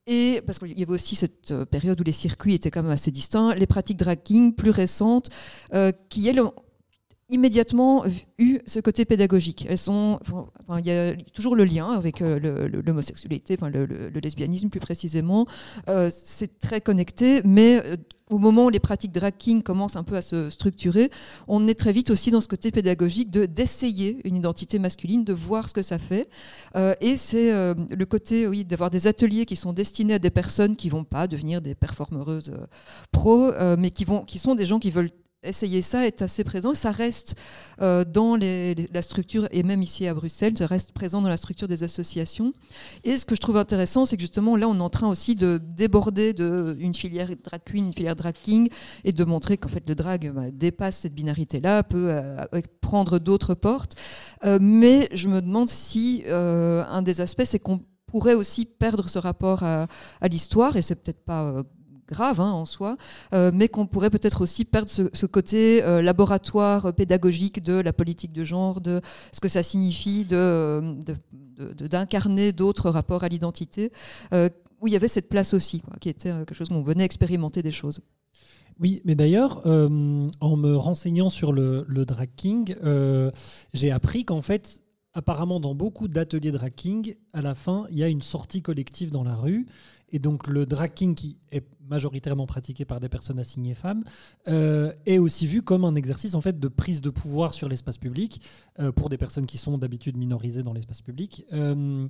Et parce qu'il y avait aussi cette euh, période où les circuits étaient quand même assez distincts, les pratiques drag king plus récentes, euh, qui elles ont immédiatement eu ce côté pédagogique. Elles sont, enfin, il y a toujours le lien avec euh, le, le, l'homosexualité, enfin le, le, le lesbianisme plus précisément. Euh, c'est très connecté, mais euh, au moment où les pratiques drag king commencent un peu à se structurer, on est très vite aussi dans ce côté pédagogique de d'essayer une identité masculine, de voir ce que ça fait. Euh, et c'est euh, le côté, oui, d'avoir des ateliers qui sont destinés à des personnes qui vont pas devenir des performeuses euh, pro, euh, mais qui vont, qui sont des gens qui veulent essayer ça, est assez présent. Ça reste euh, dans les, les, la structure, et même ici à Bruxelles, ça reste présent dans la structure des associations. Et ce que je trouve intéressant, c'est que justement, là, on est en train aussi de déborder de, une filière drag queen, une filière drag king, et de montrer qu'en fait, le drag bah, dépasse cette binarité-là, peut euh, prendre d'autres portes. Euh, mais je me demande si euh, un des aspects, c'est qu'on pourrait aussi perdre ce rapport à, à l'histoire, et c'est peut-être pas... Euh, grave hein, en soi, euh, mais qu'on pourrait peut-être aussi perdre ce, ce côté euh, laboratoire euh, pédagogique de la politique de genre, de ce que ça signifie de, de, de, de, d'incarner d'autres rapports à l'identité, euh, où il y avait cette place aussi, quoi, qui était quelque chose où on venait expérimenter des choses. Oui, mais d'ailleurs, euh, en me renseignant sur le, le drag king, euh, j'ai appris qu'en fait, apparemment, dans beaucoup d'ateliers drag king, à la fin, il y a une sortie collective dans la rue. Et donc, le drag king, qui est majoritairement pratiqué par des personnes assignées femmes, euh, est aussi vu comme un exercice en fait, de prise de pouvoir sur l'espace public euh, pour des personnes qui sont d'habitude minorisées dans l'espace public. Euh,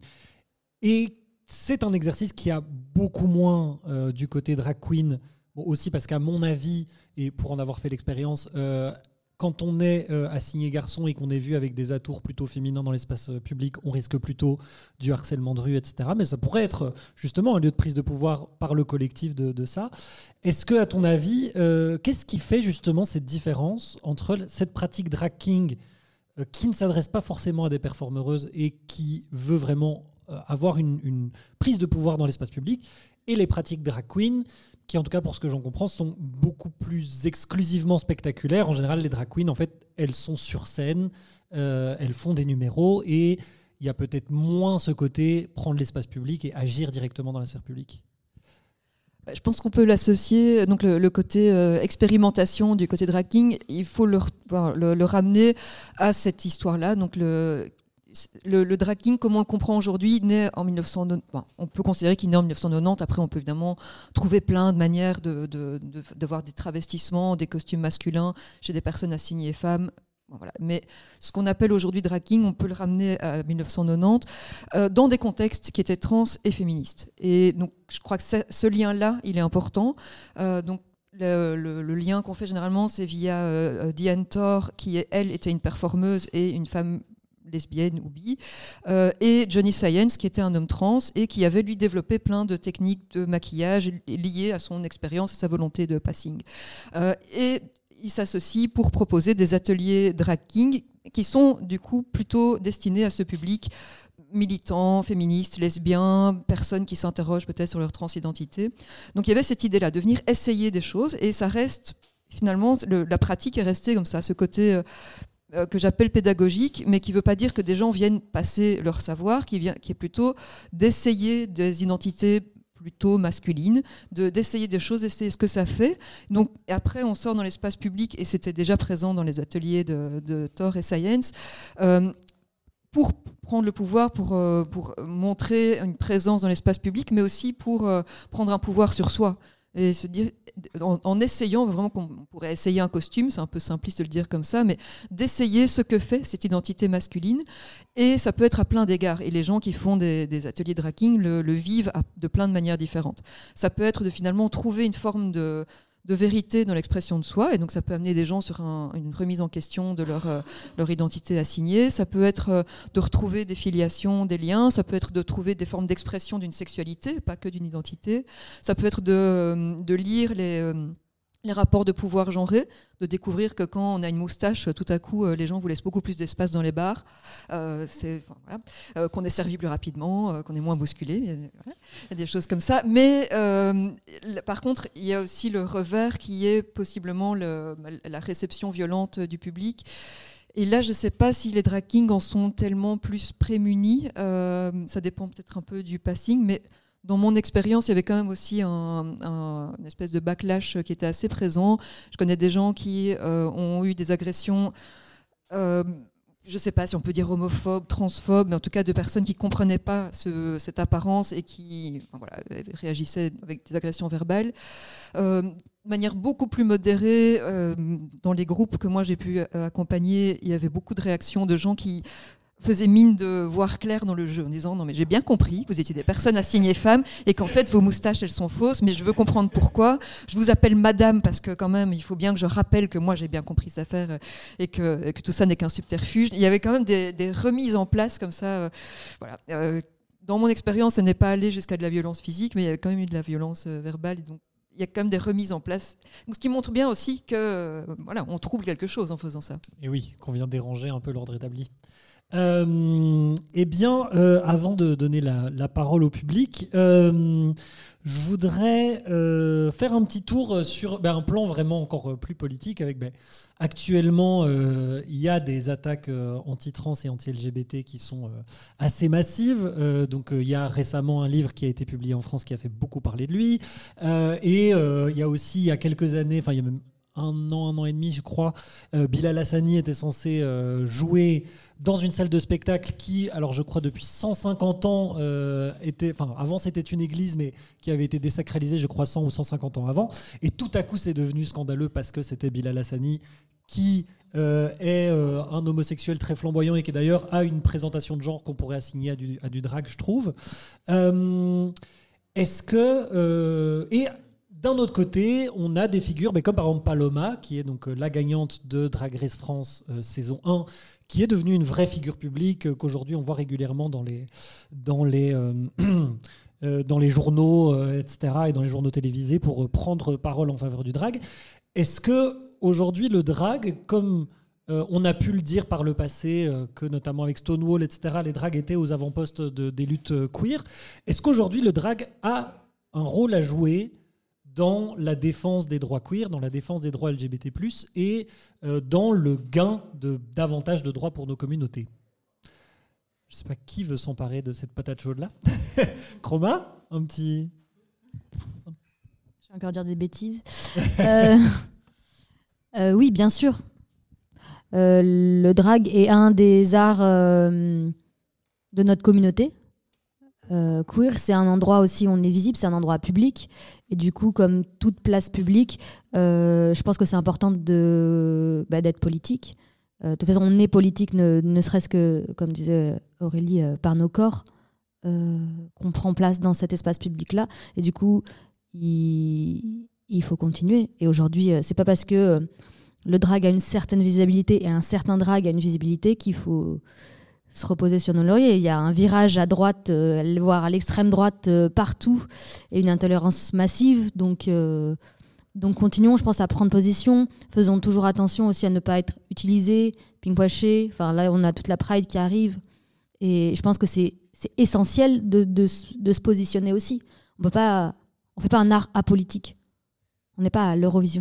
et c'est un exercice qui a beaucoup moins euh, du côté drag queen, bon, aussi parce qu'à mon avis, et pour en avoir fait l'expérience, euh, quand on est euh, assigné garçon et qu'on est vu avec des atours plutôt féminins dans l'espace euh, public, on risque plutôt du harcèlement de rue, et cetera. Mais ça pourrait être justement un lieu de prise de pouvoir par le collectif de, de ça. Est-ce que, à ton avis, euh, qu'est-ce qui fait justement cette différence entre cette pratique drag king euh, qui ne s'adresse pas forcément à des performeuses et qui veut vraiment euh, avoir une, une prise de pouvoir dans l'espace public et les pratiques drag queen qui, en tout cas, pour ce que j'en comprends, sont beaucoup plus exclusivement spectaculaires. En général, les drag queens, en fait, elles sont sur scène, euh, elles font des numéros, et il y a peut-être moins ce côté prendre l'espace public et agir directement dans la sphère publique. Je pense qu'on peut l'associer, donc le, le côté euh, expérimentation du côté drag king, il faut le, le, le ramener à cette histoire-là. Donc le Le, le drag king, comme on le comprend aujourd'hui, naît en mille neuf cent quatre-vingt-dix. Bon, on peut considérer qu'il naît en mille neuf cent quatre-vingt-dix. Après, on peut évidemment trouver plein de manières de, de, de, de voir des travestissements, des costumes masculins chez des personnes assignées femmes. Bon, voilà. Mais ce qu'on appelle aujourd'hui drag king, on peut le ramener à mille neuf cent quatre-vingt-dix euh, dans des contextes qui étaient trans et féministes. Et donc, je crois que ce lien-là, il est important. Euh, donc, Le, le, le lien qu'on fait généralement, c'est via euh, Diane Thor, qui, elle, était une performeuse et une femme lesbienne ou bi, euh, et Johnny Science, qui était un homme trans et qui avait, lui, développé plein de techniques de maquillage liées à son expérience et sa volonté de passing. Euh, et ils s'associent pour proposer des ateliers drag king qui sont, du coup, plutôt destinés à ce public militants, féministes, lesbiens, personnes qui s'interrogent peut-être sur leur transidentité. Donc il y avait cette idée-là, de venir essayer des choses, et ça reste, finalement, le, la pratique est restée comme ça, ce côté euh, que j'appelle pédagogique, mais qui ne veut pas dire que des gens viennent passer leur savoir, qui, vient, qui est plutôt d'essayer des identités plutôt masculines, de, d'essayer des choses, d'essayer ce que ça fait. Donc, et après, on sort dans l'espace public, et c'était déjà présent dans les ateliers de, de Thor et Science, euh, pour prendre le pouvoir, pour, euh, pour montrer une présence dans l'espace public, mais aussi pour euh, prendre un pouvoir sur soi. Et se dire, en, en essayant, vraiment, qu'on pourrait essayer un costume, c'est un peu simpliste de le dire comme ça, mais d'essayer ce que fait cette identité masculine. Et ça peut être à plein d'égards. Et les gens qui font des, des ateliers drag king le, le vivent à, de plein de manières différentes. Ça peut être de finalement trouver une forme de... de vérité dans l'expression de soi, et donc ça peut amener des gens sur un, une remise en question de leur, euh, leur identité assignée. Ça peut être euh, de retrouver des filiations, des liens. Ça peut être de trouver des formes d'expression d'une sexualité, pas que d'une identité. Ça peut être de, de lire les... Euh, les rapports de pouvoir genrés, de découvrir que quand on a une moustache, tout à coup, les gens vous laissent beaucoup plus d'espace dans les bars, euh, c'est, enfin, voilà, euh, qu'on est servi plus rapidement, euh, qu'on est moins bousculé, il y a, voilà, il y a des choses comme ça. Mais euh, par contre, il y a aussi le revers qui est possiblement le, la réception violente du public. Et là, je ne sais pas si les drag kings en sont tellement plus prémunis, euh, ça dépend peut-être un peu du passing, mais dans mon expérience, il y avait quand même aussi un, un une espèce de backlash qui était assez présent. Je connais des gens qui euh, ont eu des agressions, euh, je ne sais pas si on peut dire homophobes, transphobes, mais en tout cas de personnes qui ne comprenaient pas ce, cette apparence et qui enfin, voilà, réagissaient avec des agressions verbales. Euh, de manière beaucoup plus modérée, euh, dans les groupes que moi j'ai pu accompagner, il y avait beaucoup de réactions de gens qui faisait mine de voir clair dans le jeu en disant non mais j'ai bien compris que vous étiez des personnes assignées femmes et qu'en fait vos moustaches elles sont fausses, mais je veux comprendre pourquoi. Je vous appelle madame parce que quand même il faut bien que je rappelle que moi j'ai bien compris cette affaire et que, et que tout ça n'est qu'un subterfuge. Il y avait quand même des, des remises en place comme ça. Euh, voilà. Euh, dans mon expérience, ça n'est pas allé jusqu'à de la violence physique, mais il y a quand même eu de la violence euh, verbale. Donc il y a quand même des remises en place. Donc, ce qui montre bien aussi que euh, voilà, on trouble quelque chose en faisant ça. Et oui, qu'on vient déranger un peu l'ordre établi. Euh, eh bien, euh, avant de donner la, la parole au public, euh, je voudrais euh, faire un petit tour sur ben, un plan vraiment encore plus politique. Avec ben, actuellement, euh, il y a des attaques euh, anti-trans et anti-L G B T qui sont euh, assez massives. Euh, donc, euh, il y a récemment un livre qui a été publié en France qui a fait beaucoup parler de lui. Euh, et euh, il y a aussi, il y a quelques années, enfin, il y a même un an, un an et demi, je crois, euh, Bilal Hassani était censé euh, jouer dans une salle de spectacle qui, alors je crois depuis cent cinquante ans, euh, était, enfin avant c'était une église, mais qui avait été désacralisée, je crois cent ou cent cinquante ans avant. Et tout à coup c'est devenu scandaleux parce que c'était Bilal Hassani qui euh, est euh, un homosexuel très flamboyant et qui d'ailleurs a une présentation de genre qu'on pourrait assigner à du, à du drag, je trouve. Euh, est-ce que... Euh, et d'un autre côté, on a des figures, mais comme par exemple Paloma, qui est donc la gagnante de Drag Race France euh, saison un, qui est devenue une vraie figure publique, euh, qu'aujourd'hui on voit régulièrement dans les, dans les, euh, euh, dans les journaux, euh, et cetera, et dans les journaux télévisés pour euh, prendre parole en faveur du drag. Est-ce qu'aujourd'hui, le drag, comme euh, on a pu le dire par le passé, euh, que notamment avec Stonewall, et cetera, les drags étaient aux avant-postes de, des luttes queer, est-ce qu'aujourd'hui, le drag a un rôle à jouer dans la défense des droits queer, dans la défense des droits L G B T plus, et euh, dans le gain de davantage de droits pour nos communautés? Je ne sais pas qui veut s'emparer de cette patate chaude-là. Chroma, un petit... Je vais encore dire des bêtises. euh, euh, oui, bien sûr. Euh, le drag est un des arts euh, de notre communauté. Euh, queer, c'est un endroit aussi où on est visible, c'est un endroit public. Et du coup, comme toute place publique, euh, je pense que c'est important de, bah, d'être politique. Euh, de toute façon, on est politique, ne, ne serait-ce que, comme disait Aurélie, euh, par nos corps, euh, qu'on prend place dans cet espace public-là. Et du coup, il, il faut continuer. Et aujourd'hui, euh, c'est pas parce que euh, le drag a une certaine visibilité et un certain drag a une visibilité qu'il faut se reposer sur nos lauriers. Il y a un virage à droite, euh, voire à l'extrême droite euh, partout, et une intolérance massive. Donc, euh, donc continuons, je pense, à prendre position. Faisons toujours attention aussi à ne pas être utilisés, ping-pochés. Enfin, là, on a toute la Pride qui arrive. Et je pense que c'est, c'est essentiel de, de, de se positionner aussi. On peut pas, on fait pas un art apolitique. On n'est pas à l'Eurovision.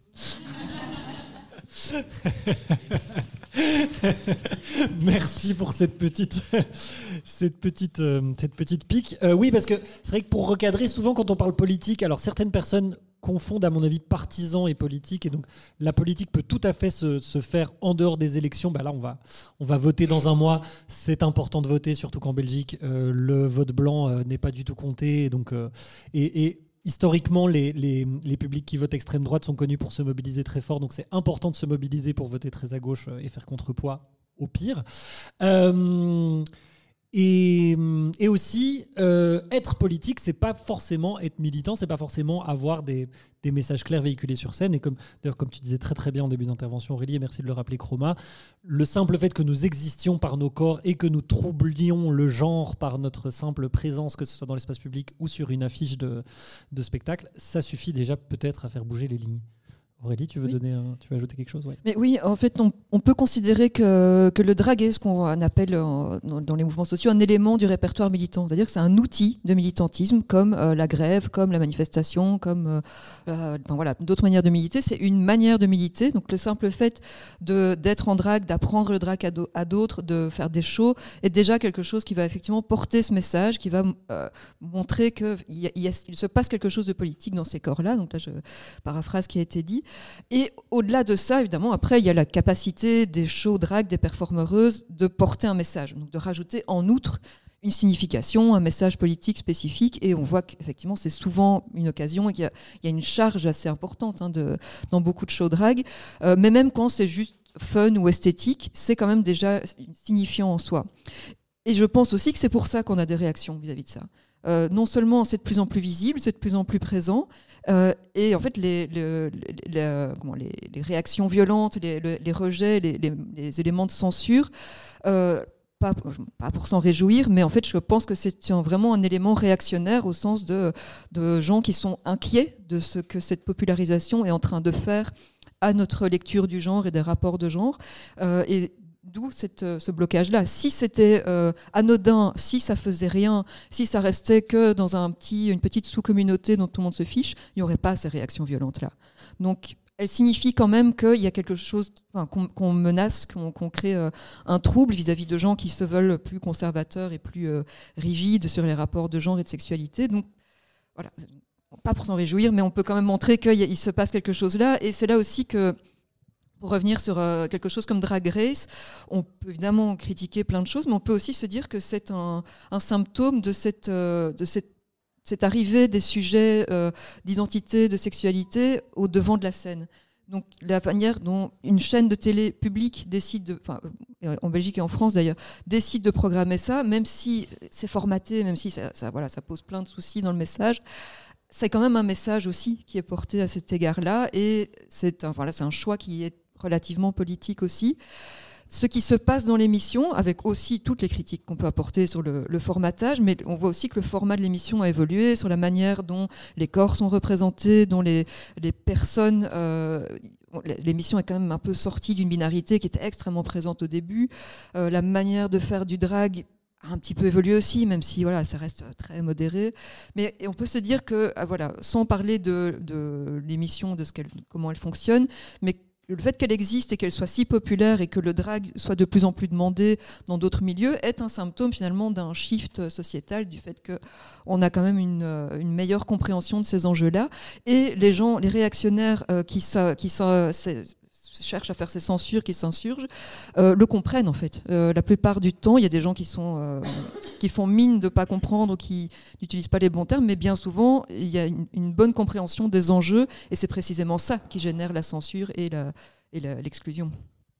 Merci pour cette petite, cette petite, euh, cette petite pique. Euh, oui, parce que c'est vrai que pour recadrer, souvent quand on parle politique, alors certaines personnes confondent à mon avis partisans et politique, et donc la politique peut tout à fait se, se faire en dehors des élections. Ben là, on va, on va voter dans un mois. C'est important de voter, surtout qu'en Belgique, euh, le vote blanc euh, n'est pas du tout compté. Et donc, euh, et, et historiquement, les, les, les publics qui votent extrême droite sont connus pour se mobiliser très fort, donc c'est important de se mobiliser pour voter très à gauche et faire contrepoids au pire. Euh, et, et aussi, euh, être politique, c'est pas forcément être militant, c'est pas forcément avoir des, des messages clairs véhiculés sur scène. Et comme, d'ailleurs, comme tu disais très très bien en début d'intervention, Aurélie, et merci de le rappeler, Chroma, le simple fait que nous existions par nos corps et que nous troublions le genre par notre simple présence, que ce soit dans l'espace public ou sur une affiche de, de spectacle, ça suffit déjà peut-être à faire bouger les lignes. Aurélie, tu veux, oui. donner un, tu veux ajouter quelque chose? Ouais. Mais oui, en fait, on, on peut considérer que, que le drag est ce qu'on appelle euh, dans, dans les mouvements sociaux un élément du répertoire militant. C'est-à-dire que c'est un outil de militantisme, comme euh, la grève, comme la manifestation, comme euh, euh, enfin, voilà, d'autres manières de militer. C'est une manière de militer. Donc le simple fait de, d'être en drag, d'apprendre le drag à, do, à d'autres, de faire des shows, est déjà quelque chose qui va effectivement porter ce message, qui va euh, montrer qu'il y a, il y a, il se passe quelque chose de politique dans ces corps-là. Donc là, je paraphrase ce qui a été dit. Et au-delà de ça, évidemment, après, il y a la capacité des shows drag, des performeuses, de porter un message, donc de rajouter en outre une signification, un message politique spécifique. Et on voit qu'effectivement, c'est souvent une occasion et qu'il y a, il y a une charge assez importante hein, de, dans beaucoup de shows drag. Euh, mais même quand c'est juste fun ou esthétique, c'est quand même déjà signifiant en soi. Et je pense aussi que c'est pour ça qu'on a des réactions vis-à-vis de ça. Euh, non seulement c'est de plus en plus visible, c'est de plus en plus présent, euh, et en fait les, les, les, les, comment, les, les réactions violentes, les, les, les rejets, les, les, les éléments de censure, euh, pas, pas pour s'en réjouir, mais en fait je pense que c'est un, vraiment un élément réactionnaire au sens de, de gens qui sont inquiets de ce que cette popularisation est en train de faire à notre lecture du genre et des rapports de genre, euh, et d'où cette, ce blocage-là. Si c'était euh, anodin, si ça faisait rien, si ça restait que dans un petit, une petite sous-communauté dont tout le monde se fiche, il n'y aurait pas ces réactions violentes-là. Donc, elle signifie quand même qu'il y a quelque chose, enfin, qu'on, qu'on menace, qu'on, qu'on crée euh, un trouble vis-à-vis de gens qui se veulent plus conservateurs et plus euh, rigides sur les rapports de genre et de sexualité. Donc, voilà, pas pour s'en réjouir, mais on peut quand même montrer qu'il y a, il se passe quelque chose là. Et c'est là aussi que, pour revenir sur euh, quelque chose comme Drag Race, on peut évidemment critiquer plein de choses, mais on peut aussi se dire que c'est un, un symptôme de cette, euh, de cette, cette arrivée des sujets euh, d'identité, de sexualité au devant de la scène. Donc la manière dont une chaîne de télé publique décide, de, enfin, en Belgique et en France d'ailleurs, décide de programmer ça, même si c'est formaté, même si ça, ça, voilà, ça pose plein de soucis dans le message, c'est quand même un message aussi qui est porté à cet égard-là, et c'est un, voilà, c'est un choix qui est relativement politique aussi. Ce qui se passe dans l'émission, avec aussi toutes les critiques qu'on peut apporter sur le, le formatage, mais on voit aussi que le format de l'émission a évolué, sur la manière dont les corps sont représentés, dont les, les personnes... Euh, l'émission est quand même un peu sortie d'une binarité qui était extrêmement présente au début. Euh, la manière de faire du drag a un petit peu évolué aussi, même si voilà, ça reste très modéré. Mais on peut se dire que, voilà, sans parler de, de l'émission, de ce qu'elle, comment elle fonctionne, mais le fait qu'elle existe et qu'elle soit si populaire et que le drag soit de plus en plus demandé dans d'autres milieux est un symptôme finalement d'un shift sociétal, du fait qu'on a quand même une, une meilleure compréhension de ces enjeux-là. Et les gens, les réactionnaires euh, qui, ça, qui ça, cherchent à faire ces censures, qui s'insurgent, euh, le comprennent en fait. Euh, la plupart du temps, il y a des gens qui, sont, euh, qui font mine de ne pas comprendre ou qui n'utilisent pas les bons termes, mais bien souvent, il y a une, une bonne compréhension des enjeux, et c'est précisément ça qui génère la censure et, la, et la, l'exclusion.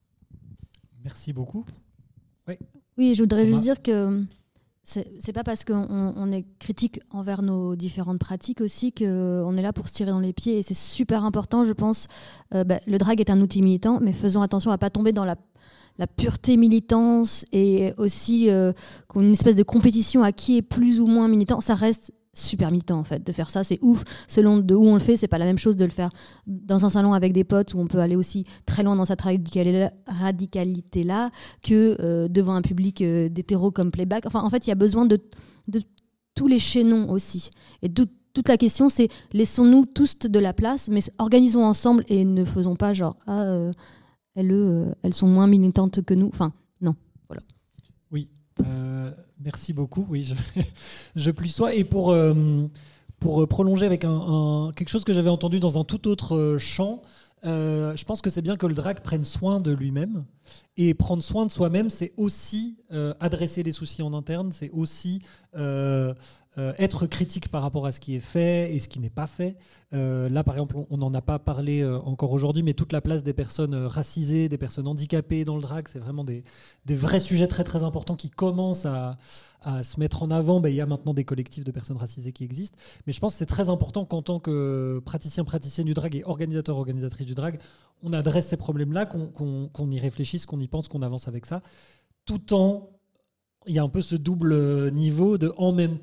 Merci beaucoup. Oui, oui je voudrais Thomas. juste dire que c'est, c'est pas parce qu'on on est critique envers nos différentes pratiques aussi qu'on est là pour se tirer dans les pieds, et c'est super important, je pense. Euh, bah, le drag est un outil militant, mais faisons attention à ne pas tomber dans la, la pureté militance, et aussi euh, qu'on ait une espèce de compétition à qui est plus ou moins militant. Ça reste super militant en fait de faire ça, c'est ouf. Selon de où on le fait, c'est pas la même chose de le faire dans un salon avec des potes où on peut aller aussi très loin dans cette radicalité là que euh, devant un public euh, d'hétéros comme Playback. Enfin, en fait, il y a besoin de, de tous les chaînons aussi. Et tout, toute la question, c'est laissons-nous tous de la place, mais organisons ensemble et ne faisons pas genre ah euh, elles, euh, elles sont moins militantes que nous. Enfin, non, voilà. Oui. Euh, merci beaucoup. Oui, je, je plus sois. Et pour, euh, pour prolonger avec un, un, quelque chose que j'avais entendu dans un tout autre champ, euh, je pense que c'est bien que le drag prenne soin de lui-même. Et prendre soin de soi-même, c'est aussi euh, adresser les soucis en interne, c'est aussi euh, euh, être critique par rapport à ce qui est fait et ce qui n'est pas fait. Euh, là, par exemple, on n'en a pas parlé euh, encore aujourd'hui, mais toute la place des personnes euh, racisées, des personnes handicapées dans le drag, c'est vraiment des, des vrais sujets très très importants qui commencent à, à se mettre en avant. Ben, il y a maintenant des collectifs de personnes racisées qui existent, mais je pense que c'est très important qu'en tant que praticien, praticienne du drag et organisateur, organisatrice du drag, on adresse ces problèmes-là, qu'on, qu'on, qu'on y réfléchisse, qu'on y pense, qu'on avance avec ça, tout en... Il y a un peu ce double niveau de « en même temps »,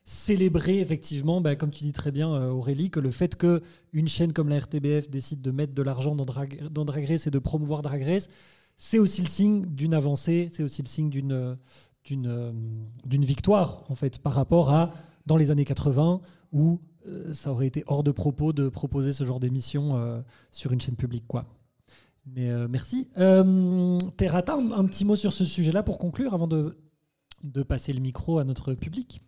célébrer effectivement, bah, comme tu dis très bien euh, Aurélie, que le fait qu'une chaîne comme la R T B F décide de mettre de l'argent dans Drag, dans Drag Race et de promouvoir Drag Race, c'est aussi le signe d'une avancée, c'est aussi le signe d'une, d'une, d'une victoire en fait, par rapport à dans les années quatre-vingts où euh, ça aurait été hors de propos de proposer ce genre d'émission euh, sur une chaîne publique, quoi. Mais euh, merci. Euh, Terrata, un, un petit mot sur ce sujet-là pour conclure avant de, de passer le micro à notre public.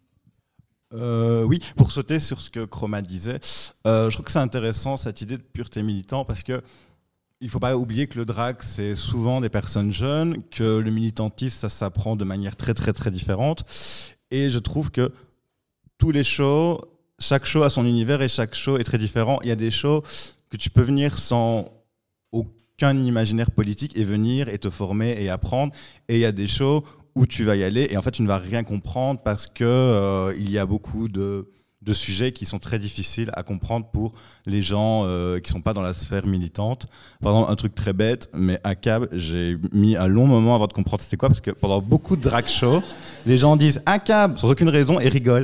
Euh, oui, pour sauter sur ce que Chroma disait, euh, je trouve que c'est intéressant cette idée de pureté militant parce que il ne faut pas oublier que le drag, c'est souvent des personnes jeunes, que le militantisme, ça s'apprend de manière très très très différente. Et je trouve que tous les shows, chaque show a son univers et chaque show est très différent. Il y a des shows que tu peux venir sans aucun imaginaire politique et venir et te former et apprendre. Et il y a des shows où tu vas y aller et en fait tu ne vas rien comprendre parce que euh, il y a beaucoup de, de sujets qui sont très difficiles à comprendre pour les gens euh, qui sont pas dans la sphère militante. Par exemple, un truc très bête, mais à C A B, j'ai mis un long moment avant de comprendre c'était quoi parce que pendant beaucoup de drag shows, les gens disent à C A B sans aucune raison et rigolent.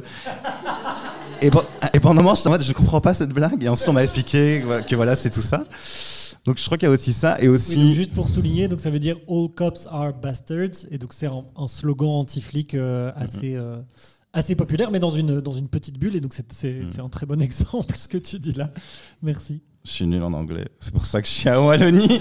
Et, et pendant un moment, je ne comprends pas cette blague et ensuite on m'a expliqué que voilà, c'est tout ça. Donc je crois qu'il y a aussi ça et aussi. Oui, juste pour souligner, donc ça veut dire All cops are bastards et donc c'est un, un slogan anti-flic euh, assez mm-hmm. euh, assez populaire, mais dans une dans une petite bulle et donc c'est c'est, mm. c'est un très bon exemple ce que tu dis là. Merci. Je suis nul en anglais, c'est pour ça que je suis à Wallonie.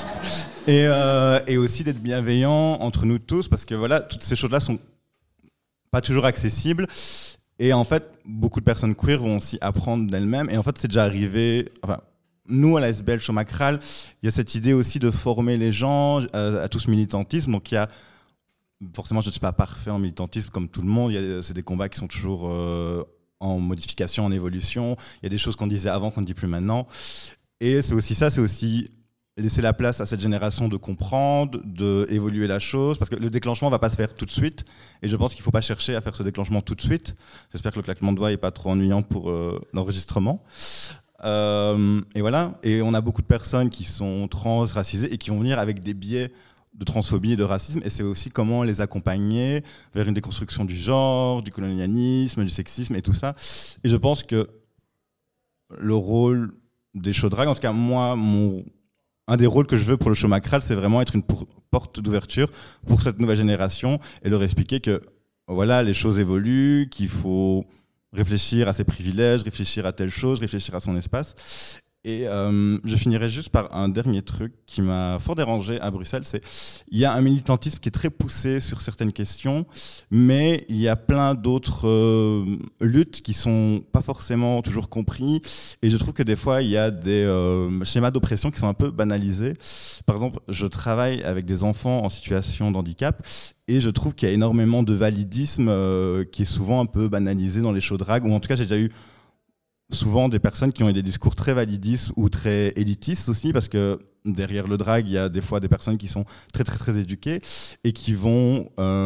et euh, et aussi d'être bienveillant entre nous tous parce que voilà, toutes ces choses-là sont pas toujours accessibles. Et en fait, beaucoup de personnes queer vont aussi apprendre d'elles-mêmes. Et en fait, c'est déjà arrivé. Enfin, nous, à la S B L Chomacral, il y a cette idée aussi de former les gens à, à tout ce militantisme. Donc, il y a forcément, je ne suis pas parfait en militantisme comme tout le monde. Il y a, c'est des combats qui sont toujours euh, en modification, en évolution. Il y a des choses qu'on disait avant qu'on ne dit plus maintenant. Et c'est aussi ça, c'est aussi laisser la place à cette génération de comprendre, d'évoluer la chose, parce que le déclenchement ne va pas se faire tout de suite, et je pense qu'il ne faut pas chercher à faire ce déclenchement tout de suite. J'espère que le claquement de doigts n'est pas trop ennuyant pour euh, l'enregistrement. Euh, et voilà, et on a beaucoup de personnes qui sont trans, racisées, et qui vont venir avec des biais de transphobie et de racisme, et c'est aussi comment les accompagner vers une déconstruction du genre, du colonialisme, du sexisme, et tout ça. Et je pense que le rôle des shows drag, en tout cas moi, mon... un des rôles que je veux pour le Chomacral, c'est vraiment être une pour- porte d'ouverture pour cette nouvelle génération et leur expliquer que voilà, les choses évoluent, qu'il faut réfléchir à ses privilèges, réfléchir à telle chose, réfléchir à son espace. Et euh, je finirai juste par un dernier truc qui m'a fort dérangé à Bruxelles, c'est il y a un militantisme qui est très poussé sur certaines questions, mais il y a plein d'autres euh, luttes qui sont pas forcément toujours compris. Et je trouve que des fois il y a des euh, schémas d'oppression qui sont un peu banalisés. Par exemple, je travaille avec des enfants en situation de handicap. Et je trouve qu'il y a énormément de validisme euh, qui est souvent un peu banalisé dans les shows drag, ou en tout cas j'ai déjà eu souvent des personnes qui ont eu des discours très validistes ou très élitistes aussi, parce que derrière le drag, il y a des fois des personnes qui sont très très très éduquées et qui vont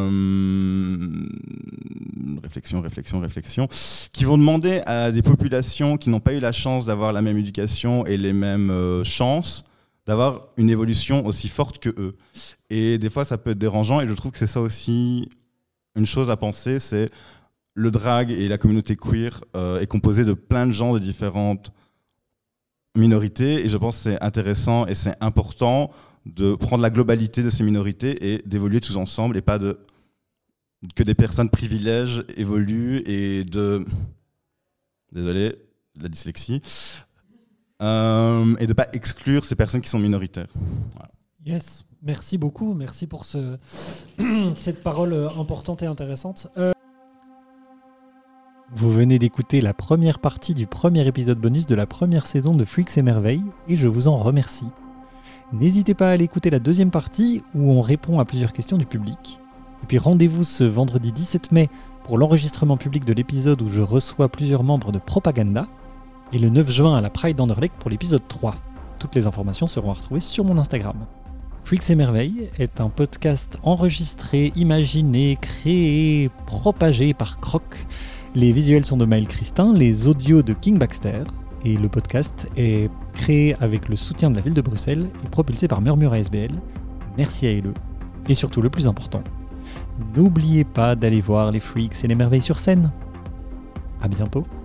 euh, réflexion, réflexion, réflexion, qui vont demander à des populations qui n'ont pas eu la chance d'avoir la même éducation et les mêmes euh, chances d'avoir une évolution aussi forte que eux. Et des fois, ça peut être dérangeant, et je trouve que c'est ça aussi une chose à penser, c'est le drag et la communauté queer euh, est composée de plein de gens de différentes minorités, et je pense que c'est intéressant et c'est important de prendre la globalité de ces minorités et d'évoluer tous ensemble, et pas de, que des personnes privilèges évoluent et de... Désolé, la dyslexie. Euh, et de ne pas exclure ces personnes qui sont minoritaires. Voilà. Yes, merci beaucoup, merci pour ce, cette parole importante et intéressante. Euh... Vous venez d'écouter la première partie du premier épisode bonus de la première saison de Freaks et Merveilles, et je vous en remercie. N'hésitez pas à aller écouter la deuxième partie où on répond à plusieurs questions du public. Et puis rendez-vous ce vendredi dix-sept mai pour l'enregistrement public de l'épisode où je reçois plusieurs membres de Propaganda, et le neuf juin à la Pride d'Anderlecht pour l'épisode trois. Toutes les informations seront à retrouver sur mon Instagram. Freaks et Merveilles est un podcast enregistré, imaginé, créé, propagé par Croc. Les visuels sont de Maël Christin, les audios de King Baxter, et le podcast est créé avec le soutien de la ville de Bruxelles et propulsé par Murmure A S B L. Merci à eux. Et surtout, le plus important, n'oubliez pas d'aller voir les Freaks et les Merveilles sur scène. À bientôt.